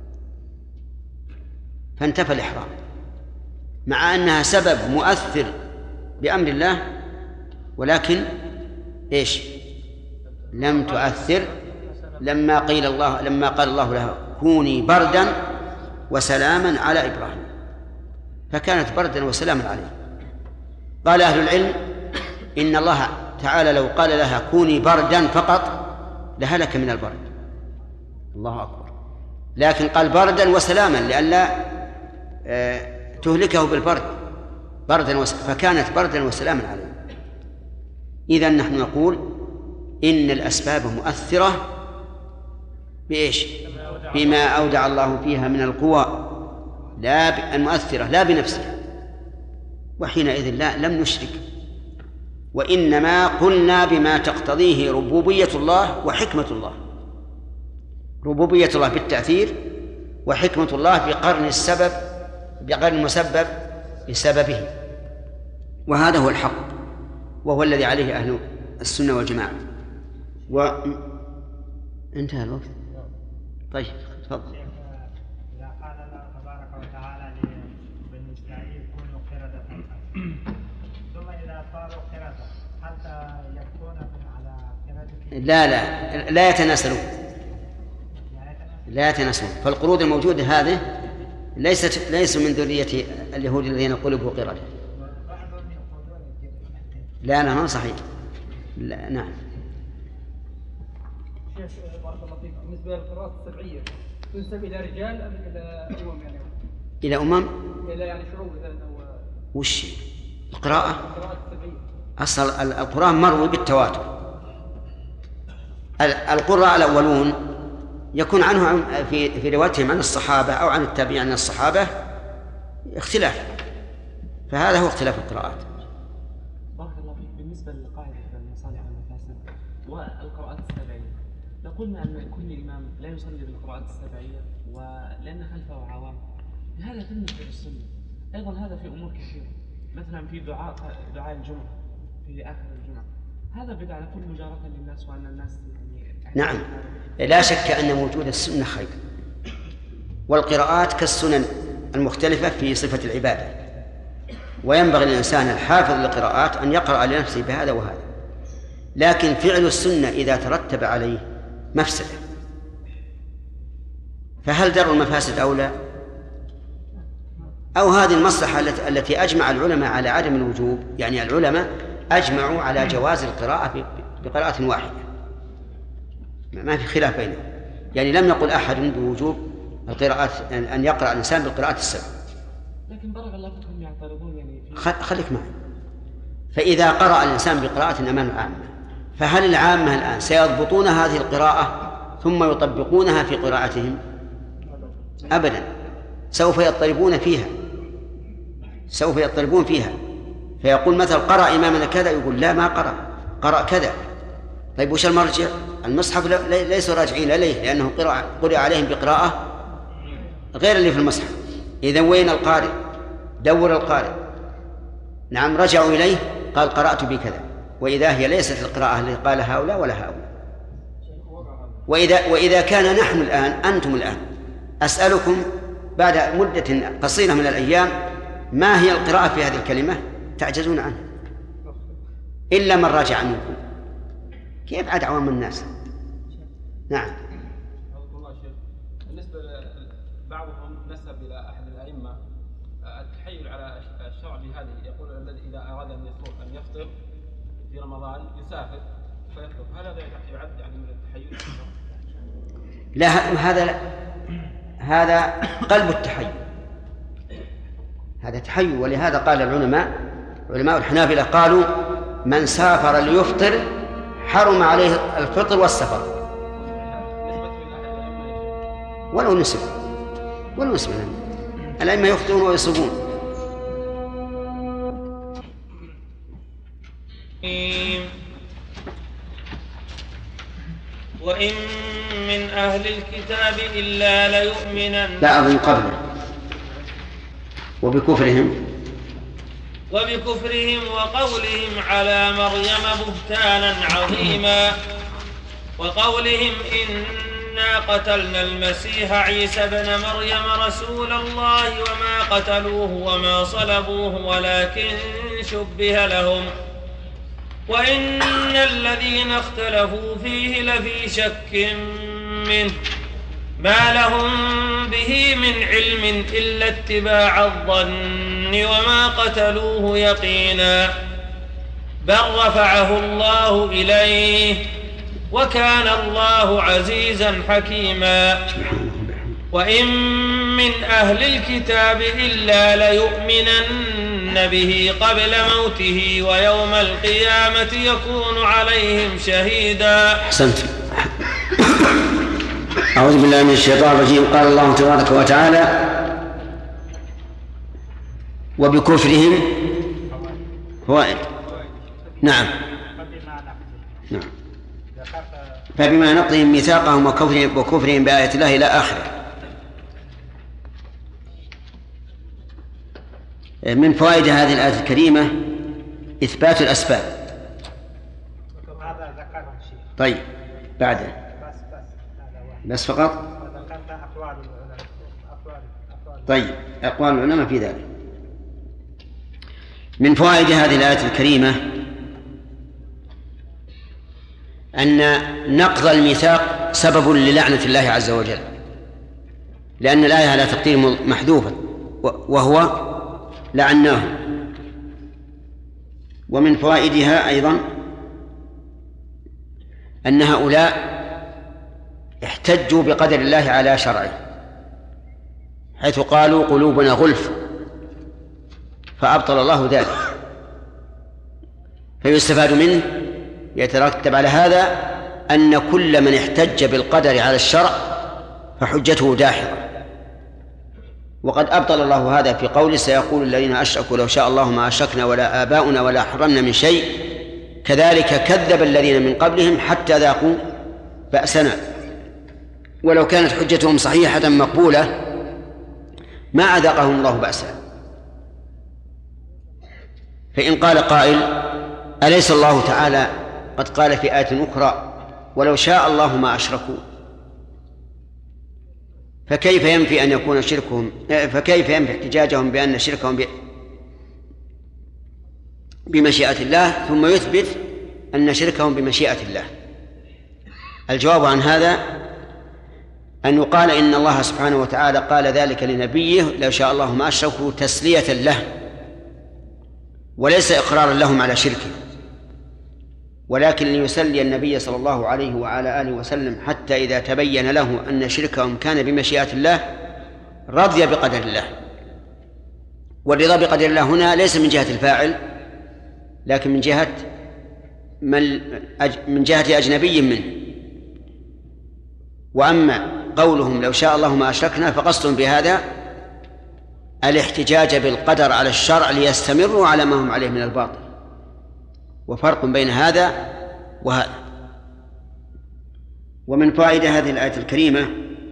فانتفى الإحراق مع أنها سبب مؤثر بأمر الله، ولكن إيش؟ لم تؤثر لما قال الله لها كوني بردا وسلاما على إبراهيم، فكانت بردا وسلاما عليه. قال أهل العلم إن الله تعالى لو قال لها كوني بردا فقط لهلك من البرد، الله أكبر، لكن قال بردا وسلاما لئلا تهلكه بالبرد، فكانت بردا وسلاما عليه. إذن نحن نقول إن الأسباب مؤثرة بإيش؟ بما أودع الله فيها من القوى، لا المؤثرة لا بنفسها، وحينئذ لم نشرك، وإنما قلنا بما تقتضيه ربوبية الله وحكمة الله. ربوبية الله بالتأثير، وحكمة الله بقرن المسبب بسببه، وهذا هو الحق، وهو الذي عليه أهل السنة والجماعة. انتهى الوقت. طيب تفضل. إذا قال الله تبارك وتعالى لبني إسرائيل كونوا قردة ثم إذا صاروا قردة حتى يكون على قردة لا يتناسلون. فالقرود الموجودة هذه ليس من ذرية اليهود الذين قلبوا قردة. لا صحيح. لا، نعم. شيخ بارك الله فيك، بالنسبة للقراءات السبعية تنسب إلى رجال أم إلى أمم يعني؟ إلى أمم؟ إلى يعني شعوب مثلا أو وش القراءة؟ القراءات السبعية. أصل القرآن مروي بالتواتر. القراء الأولون يكون عنه في روايتهم عن الصحابة أو عن التابعين عن الصحابة اختلاف، فهذا هو اختلاف القراءات. بارك الله فيك. بالنسبة لقاعدة المصالح والمفاسد والقراءات السبعية، لو قلنا أن كل إمام لا يصلي بالقراءات السبعية ولأن خلفه عوام، هذا بالنسبة للسنة. أيضا هذا في أمور كثيرة، مثلا في دعاء الجمعة في آخر الجمعة، هذا بدعة نقول مجارة للناس وأن الناس نعم، لا شك أن وجود السنة خير، والقراءات كالسنن المختلفة في صفة العبادة، وينبغي للإنسان الحافظ للقراءات أن يقرأ لنفسه بهذا وهذا، لكن فعل السنة إذا ترتب عليه مفسدة فهل درء المفاسد أولى؟ أو هذه المصلحة التي أجمع العلماء على عدم الوجوب، يعني العلماء أجمعوا على جواز القراءة بقراءة واحدة، ما في خلاف بينهم، يعني لم يقل أحد بوجوب القراءات أن يقرأ الإنسان بالقراءة السبع. لكن بارك الله فيكم يعترضون يعني خليك معي. فإذا قرأ الإنسان بقراءة أمام العامة، فهل العامة الآن سيضبطون هذه القراءة ثم يطبقونها في قراءتهم؟ أبدا، سوف يضطربون فيها، فيقول مثل قرأ إمامنا كذا، يقول لا ما قرأ كذا. طيب وش المرجع؟ المصحف ليسوا راجعين إليه لأنه قرأ عليهم بقراءة غير اللي في المصحف. إذن وين القارئ؟ دور القارئ. نعم، رجعوا إليه قال قرأت بكذا، وإذا هي ليست القراءة اللي قال هؤلاء ولا هؤلاء. وإذا كان نحن الآن، أنتم الآن، أسألكم بعد مدة قصيرة من الأيام ما هي القراءة في هذه الكلمة؟ تعجزون عنها إلا من راجع منكم. كيف عاد عوام الناس؟ نعم. بالنسبة بعضهم نسب إلى أحد الأئمة التحيل على الشرع بهذه، يقول الذي إذا أراد أن يفطر في رمضان يسافر فيفطر، هل هذا يعد يعني من التحيل؟ لا، هذا قلب التحيل، هذا تحيل. ولهذا قال علماء الحنابلة قالوا من سافر ليفطر حرم عليه الفطر والسفر ولو نسب الأئمة يفطرون ويصومون. وإن من أهل الكتاب إلا ليؤمنن. لا أظن قبله. وبكفرهم وقولهم على مريم بهتانا عظيما، وقولهم إنا قتلنا المسيح عيسى ابن مريم رسول الله وما قتلوه وما صلبوه ولكن شبه لهم، وإن الذين اختلفوا فيه لفي شك منه ما لهم به من علم إلا اتباع الظن وما قتلوه يقينا، بل رفعه الله إليه وكان الله عزيزا حكيما. وإن من أهل الكتاب إلا ليؤمنن به قبل موته ويوم القيامة يكون عليهم شهيدا. أحسنت. أعوذ بالله من الشيطان الرجيم. قال الله تبارك وتعالى وبكفرهم فوائد. نعم. فبما نقضهم ميثاقهم وكفرهم بآية الله إلى آخره. من فوائد هذه الآية الكريمة إثبات الأسباب. طيب بعده بس فقط. طيب أقوال العلماء في ذلك. من فوائد هذه الآية الكريمة أن نقض الميثاق سبب للعنة الله عز وجل، لأن الآية على تقدير محذوفة وهو لعناه. ومن فوائدها أيضا أن هؤلاء احتجوا بقدر الله على شرعه، حيث قالوا قلوبنا غلف، فأبطل الله ذلك. فيستفاد منه، يترتب على هذا أن كل من احتج بالقدر على الشرع فحجته داحضة. وقد أبطل الله هذا في قوله سيقول الذين أشركوا لو شاء الله ما أشركنا ولا آباؤنا ولا حرمنا من شيء كذلك كذب الذين من قبلهم حتى ذاقوا بأسنا. ولو كانت حجتهم صحيحة مقبولة ما أذاقهم الله بأسا. فإن قال قائل أليس الله تعالى قد قال في آية أخرى ولو شاء الله ما أشركوا، فكيف ينفي أن يكون شركهم، فكيف ينفي احتجاجهم بأن شركهم بمشيئة الله ثم يثبت أن شركهم بمشيئة الله؟ الجواب عن هذا أن يقال إن الله سبحانه وتعالى قال ذلك لنبيه لو شاء الله ما أشركوا تسلية له، وليس إقرارا لهم على شركه، ولكن ليسلي النبي صلى الله عليه وعلى آله وسلم حتى إذا تبين له أن شركهم كان بمشيئة الله رضي بقدر الله. والرضا بقدر الله هنا ليس من جهة الفاعل لكن من جهة أجنبي منه. وأما قولهم لو شاء الله ما أشركنا فقصد بهذا الاحتجاج بالقدر على الشرع ليستمروا على ما هم عليه من الباطل، وفرق بين هذا وهذا. ومن فائدة هذه الآية الكريمة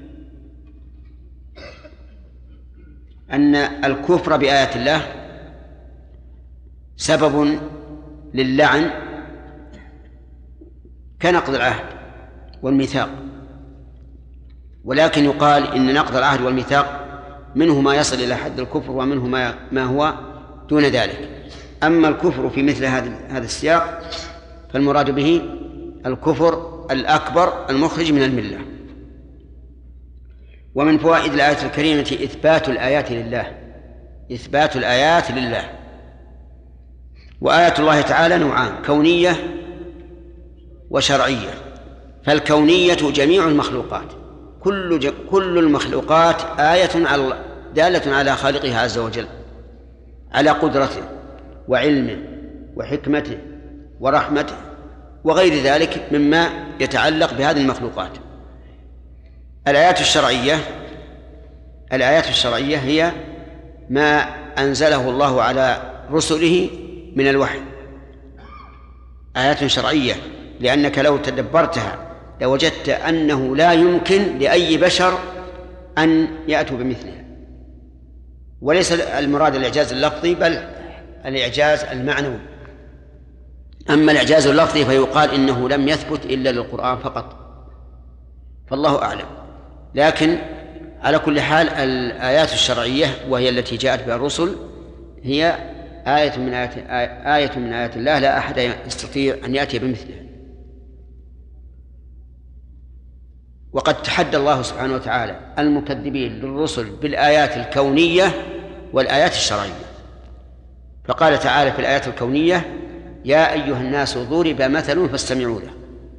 أن الكفر بآيات الله سبب للعن كنقض العهد والميثاق، ولكن يقال إن نقض العهد والميثاق منه ما يصل إلى حد الكفر ومنه ما هو دون ذلك. أما الكفر في مثل هذا السياق فالمراد به الكفر الأكبر المخرج من الملة. ومن فوائد الآية الكريمة إثبات الآيات لله، إثبات الآيات لله. وآيات الله تعالى نوعان، كونية وشرعية. فالكونية جميع المخلوقات، كل المخلوقات آية دالة على خالقها عز وجل، على قدرته وعلمه وحكمته ورحمته وغير ذلك مما يتعلق بهذه المخلوقات. الآيات الشرعية هي ما أنزله الله على رسله من الوحي، آيات شرعية، لأنك لو تدبرتها لوجدت أنه لا يمكن لأي بشر أن يأتوا بمثلها. وليس المراد الإعجاز اللفظي بل الإعجاز المعنوي. أما الإعجاز اللفظي فيقال إنه لم يثبت إلا للقرآن فقط، فالله أعلم. لكن على كل حال الآيات الشرعية وهي التي جاءت بها الرسل هي آية من آيات الله لا أحد يستطيع أن يأتي بمثلها. وقد تحدى الله سبحانه وتعالى المكذبين للرسل بالآيات الكونية والآيات الشرعية، فقال تعالى في الآيات الكونية يا أيها الناس ضرب مثل فاستمعوا له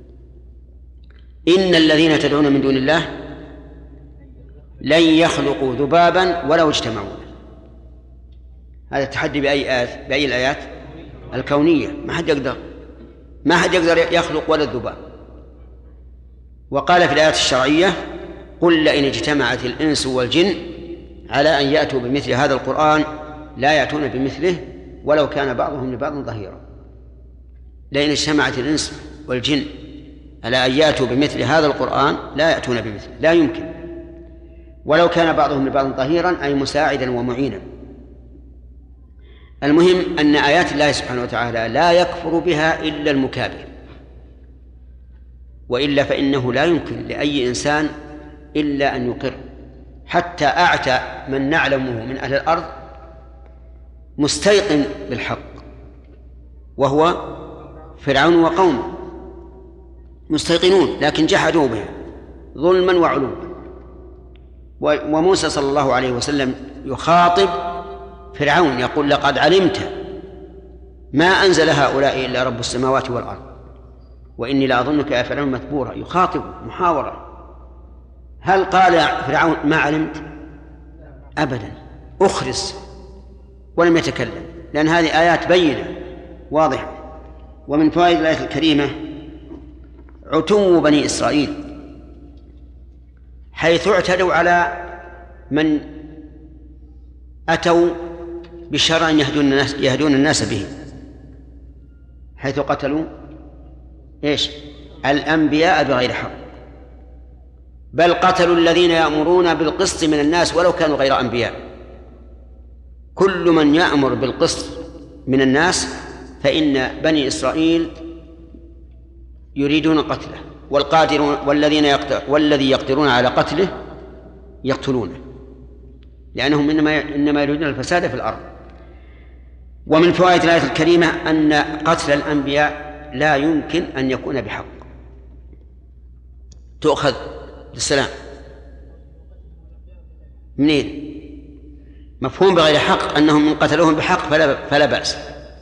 إن الذين تدعون من دون الله لن يخلقوا ذبابا ولو اجتمعوا له. هذا التحدي بأي الآيات الكونية، ما حد يقدر يخلق ولا الذباب. وقال في الآيات الشرعية قل لئن اجتمعت الإنس والجن على أن يأتوا بمثل هذا القرآن لا يأتون بمثله ولو كان بعضهم لبعض ظهيرا. لئن اجتمعت الإنس والجن على أن يأتوا بمثل هذا القرآن لا يأتون بمثله، لا يمكن، ولو كان بعضهم لبعض ظهيرا أي مساعدا ومعينا. المهم أن آيات الله سبحانه وتعالى لا يكفر بها إلا المكابر، وإلا فإنه لا يمكن لأي إنسان إلا أن يقر. حتى أعتى من نعلمه من أهل الأرض مستيقن بالحق وهو فرعون وقومه، مستيقنون لكن جحدوا بها ظلما وعلوا. وموسى صلى الله عليه وسلم يخاطب فرعون يقول لقد علمت ما أنزل هؤلاء إلا رب السماوات والأرض وإني لأظنك يا فرعون مثبورا. يخاطب محاورة هل قال فرعون ما علمت؟ أبدا، أخرس ولم يتكلم، لأن هذه آيات بينة واضحة. ومن فوائد الآية الكريمة عتو بني إسرائيل، حيث اعتدوا على من أتوا بشرع يهدون الناس به، حيث قتلوا الأنبياء بغير حق، بل قتلوا الذين يأمرون بالقسط من الناس ولو كانوا غير أنبياء. كل من يأمر بالقسط من الناس فإن بني إسرائيل يريدون قتله، والذي يقدرون على قتله يقتلونه، لأنهم إنما يريدون الفساد في الأرض. ومن فوائد الآية الكريمة أن قتل الأنبياء لا يمكن أن يكون بحق. تؤخذ بالسلام منين؟ مفهوم بغير حق أنهم من قتلوهم بحق فلا بأس.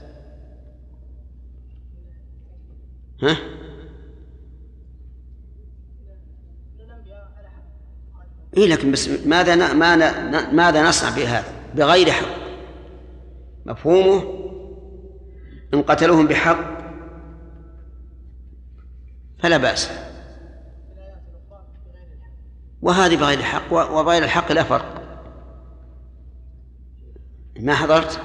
ها؟ لكن بس ماذا نصنع بهذا بغير حق؟ مفهومه إن قتلوهم بحق فلا بأس، وهذه بغير الحق وغير الحق لا فرق. ما حضرت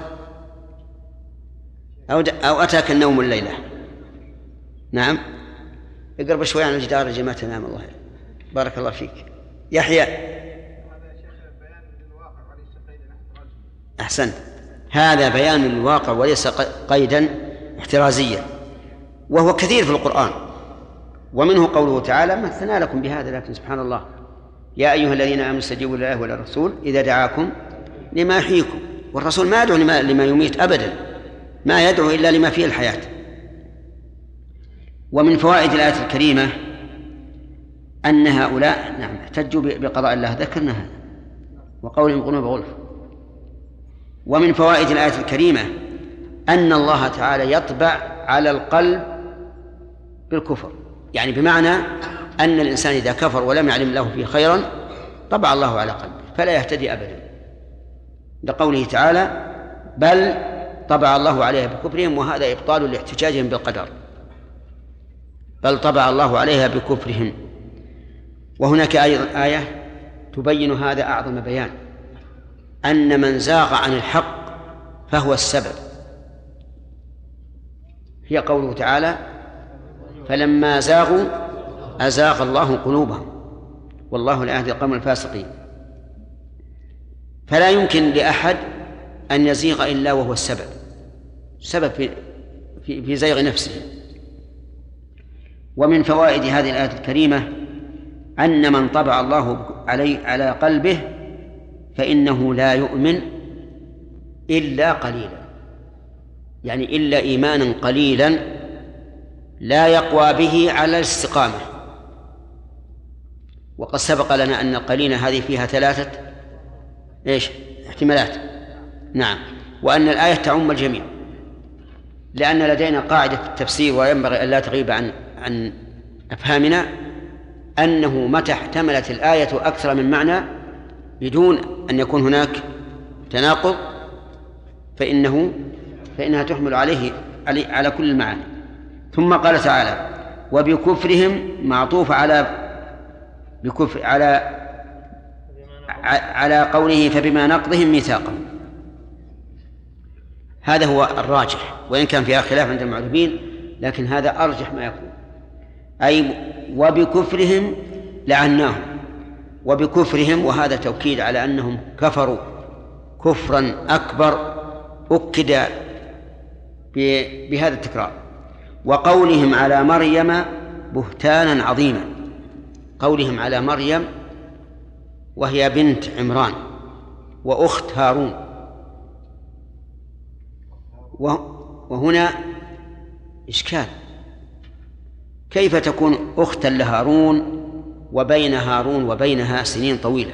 أو أتاك النوم الليلة؟ نعم، اقرب شوي عن الجدار يا جماعة. نعم، الله بارك الله فيك. يحيى أحسنت، هذا بيان للواقع وليس قيدا احترازيا، وهو كثير في القرآن، ومنه قوله تعالى مثلنا لكم بهذا، لكن سبحان الله يا أيها الذين آمنوا استجيبوا لله وللرسول إذا دعاكم لما يحييكم. والرسول ما يدعو لما يميت أبدا، ما يدعو إلا لما فيه الحياة. ومن فوائد الآية الكريمة أن هؤلاء احتجوا بقضاء الله، ذكرنا هذا، وقولهم قلوب غلف. ومن فوائد الآية الكريمة أن الله تعالى يطبع على القلب بالكفر، يعني بمعنى أن الإنسان إذا كفر ولم يعلم له فيه خيرا طبع الله على قلبه فلا يهتدي أبدا، لقوله تعالى بل طبع الله عليها بكفرهم، وهذا إبطال لاحتجاجهم بالقدر، بل طبع الله عليها بكفرهم. وهناك أيضا آية تبين هذا أعظم بيان، أن من زاغ عن الحق فهو السبب، هي قوله تعالى فلما زاغوا أزاغ الله قلوبهم والله لا يهدي القوم الفاسقين. فلا يمكن لأحد أن يزيغ إلا وهو السبب في زيغ نفسه. ومن فوائد هذه الآية الكريمة أن من طبع الله على قلبه فإنه لا يؤمن إلا قليلا، يعني إلا إيمانا قليلا لا يقوى به على الاستقامة. وقد سبق لنا أن القليل هذه فيها 3 احتمالات. نعم، وأن الآية تعم الجميع، لأن لدينا قاعدة في التفسير وينبغي أن لا تغيب عن أفهامنا، أنه متى احتملت الآية أكثر من معنى بدون أن يكون هناك تناقض فإنها تحمل على كل المعاني. ثم قال تعالى وبكفرهم معطوف على قوله فبما نقضهم ميثاقهم. هذا هو الراجح، وإن كان فيها خلاف عند المعربين، لكن هذا أرجح ما يكون، أي وبكفرهم لعناهم، وبكفرهم، وهذا توكيد على أنهم كفروا كفرا أكبر أكد بهذا التكرار. وقولهم على مريم بهتانا عظيما، قولهم على مريم وهي بنت عمران وأخت هارون، وهنا إشكال، كيف تكون أختا لهارون وبين هارون وبينها سنين طويلة؟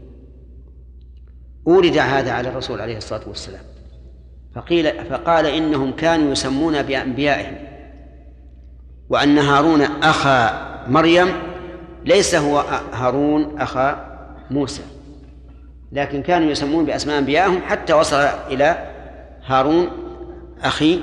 أورد هذا على الرسول عليه الصلاة والسلام فقال إنهم كانوا يسمون بأنبيائهم، وأن هارون أخا مريم ليس هو هارون أخا موسى، لكن كانوا يسمون بأسماء أنبيائهم حتى وصل إلى هارون أخي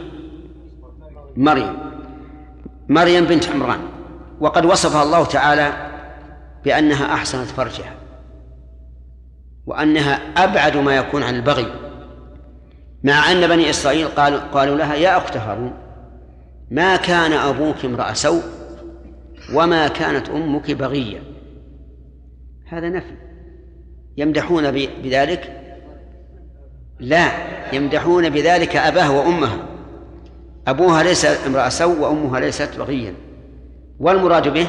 مريم بنت عمران. وقد وصفها الله تعالى بأنها أحسنت فرجها وأنها أبعد ما يكون عن البغي، مع أن بني إسرائيل قالوا لها يا أخت هارون ما كان أبوك امرأ سوء وما كانت أمك بغية. هذا نفي. يمدحون بذلك؟ لا، يمدحون بذلك أباه وأمها. أبوها ليس امرأ سوء وأمها ليست بغيا. والمراد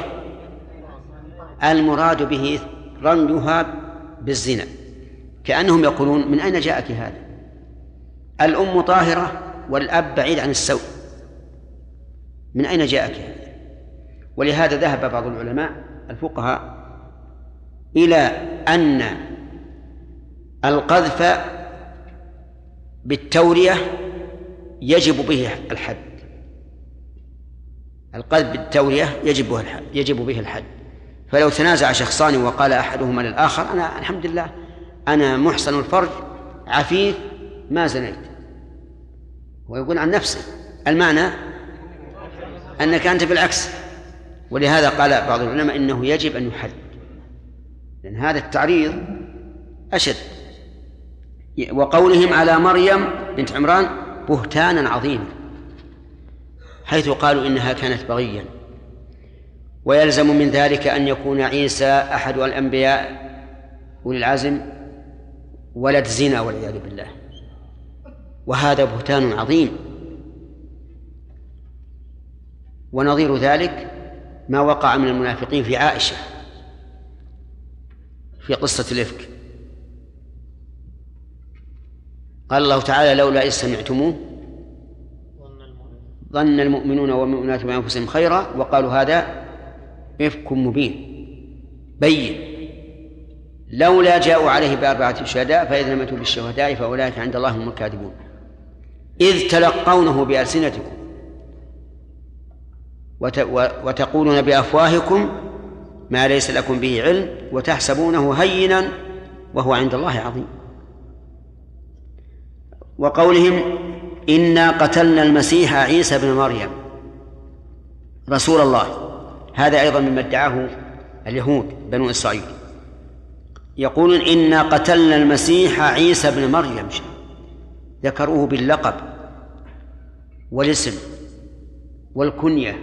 به رميها بالزنا، كأنهم يقولون من أين جاءك هذا؟ الأم طاهرة والأب بعيد عن السوء، من أين جاءك هذا؟ ولهذا ذهب بعض العلماء الفقهاء إلى أن القذف بالتورية يجب به الحد. القذف بالتورية يجب به الحد. فلو تنازع شخصان وقال أحدهما للآخر أنا الحمد لله أنا محسن الفرج عفيف ما زنيت، ويقول عن نفسه، المعنى أنك أنت بالعكس. ولهذا قال بعض العلماء إنه يجب أن يحد، لأن هذا التعريض أشد. وقولهم على مريم بنت عمران بهتانا عظيما، حيث قالوا إنها كانت بغيا. ويلزم من ذلك أن يكون عيسى أحد الأنبياء أولي العزم ولد زنا والعياذ بالله، وهذا بهتان عظيم. ونظير ذلك ما وقع من المنافقين في عائشة في قصة الإفك. قال الله تعالى لولا إذ سمعتموه ظن المؤمنون والمؤمنات بأنفسهم خيرا وقالوا هذا إفك مبين بين لولا جاءوا عليه بأربعة شهداء فإذا لم يأتوا بالشهداء فأولئك عند الله هم الكاذبون إذ تلقونه بألسنتكم وتقولون بأفواهكم ما ليس لكم به علم وتحسبونه هينا وهو عند الله عظيم. وقولهم إنا قتلنا المسيح عيسى بن مريم رسول الله، هذا أيضا مما ادعاه اليهود بنو إسرائيل، يقولون إنا قتلنا المسيح عيسى بن مريم، ذكروه باللقب والاسم والكنية.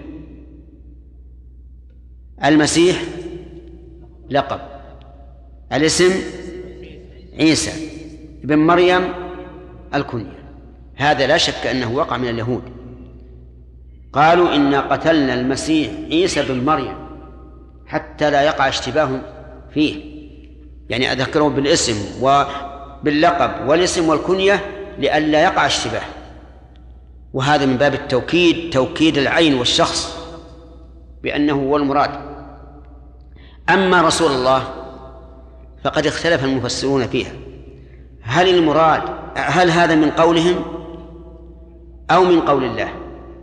المسيح لقب، الاسم عيسى بن مريم الكنية. هذا لا شك أنه وقع من اليهود، قالوا إنا قتلنا المسيح عيسى بن مريم حتى لا يقع اشتباه فيه، يعني أذكره بالاسم وباللقب والاسم والكنية لئلا يقع اشتباه. وهذا من باب التوكيد، توكيد العين والشخص بأنه هو المراد. أما رسول الله فقد اختلف المفسرون فيها، هل المراد هل هذا من قولهم أو من قول الله؟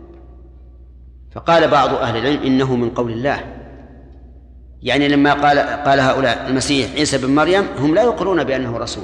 فقال بعض أهل العلم إنه من قول الله، يعني لما قال هؤلاء المسيح عيسى بن مريم هم لا يقرون بأنه رسول،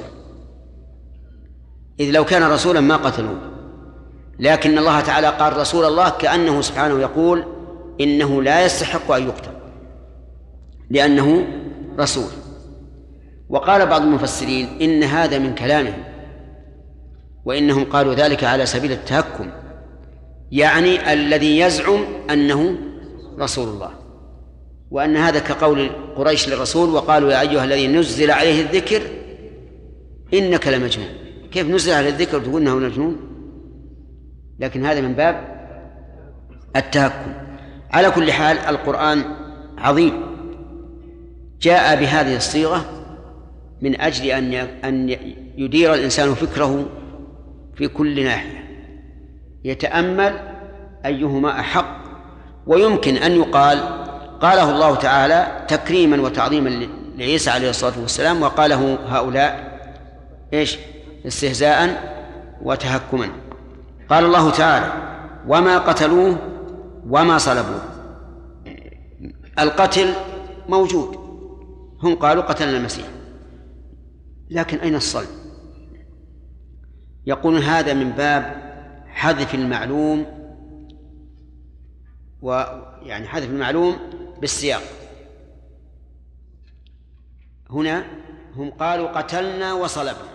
إذ لو كان رسولا ما قتلوه، لكن الله تعالى قال رسول الله كأنه سبحانه يقول إنه لا يستحق أن يقتل لأنه رسول. وقال بعض المفسرين إن هذا من كلامهم، وإنهم قالوا ذلك على سبيل التهكم، يعني الذي يزعم أنه رسول الله، وأن هذا كقول قريش للرسول وقالوا يا أيها الذي نزل عليه الذكر إنك لمجنون. كيف نزل عليه الذكر وتقول إنه مجنون؟ لكن هذا من باب التهكم. على كل حال القرآن عظيم، جاء بهذه الصيغة من أجل أن يدير الإنسان فكره في كل ناحية، يتأمل أيهما أحق. ويمكن أن يقال قاله الله تعالى تكريما وتعظيما لعيسى عليه الصلاة والسلام، وقاله هؤلاء استهزاء وتهكما. قال الله تعالى وما قتلوه وما صلبوه. القتل موجود، هم قالوا قتلنا المسيح، لكن أين الصلب؟ يقولون هذا من باب حذف المعلوم، ويعني حذف المعلوم بالسياق. هنا هم قالوا قتلنا وصلبنا،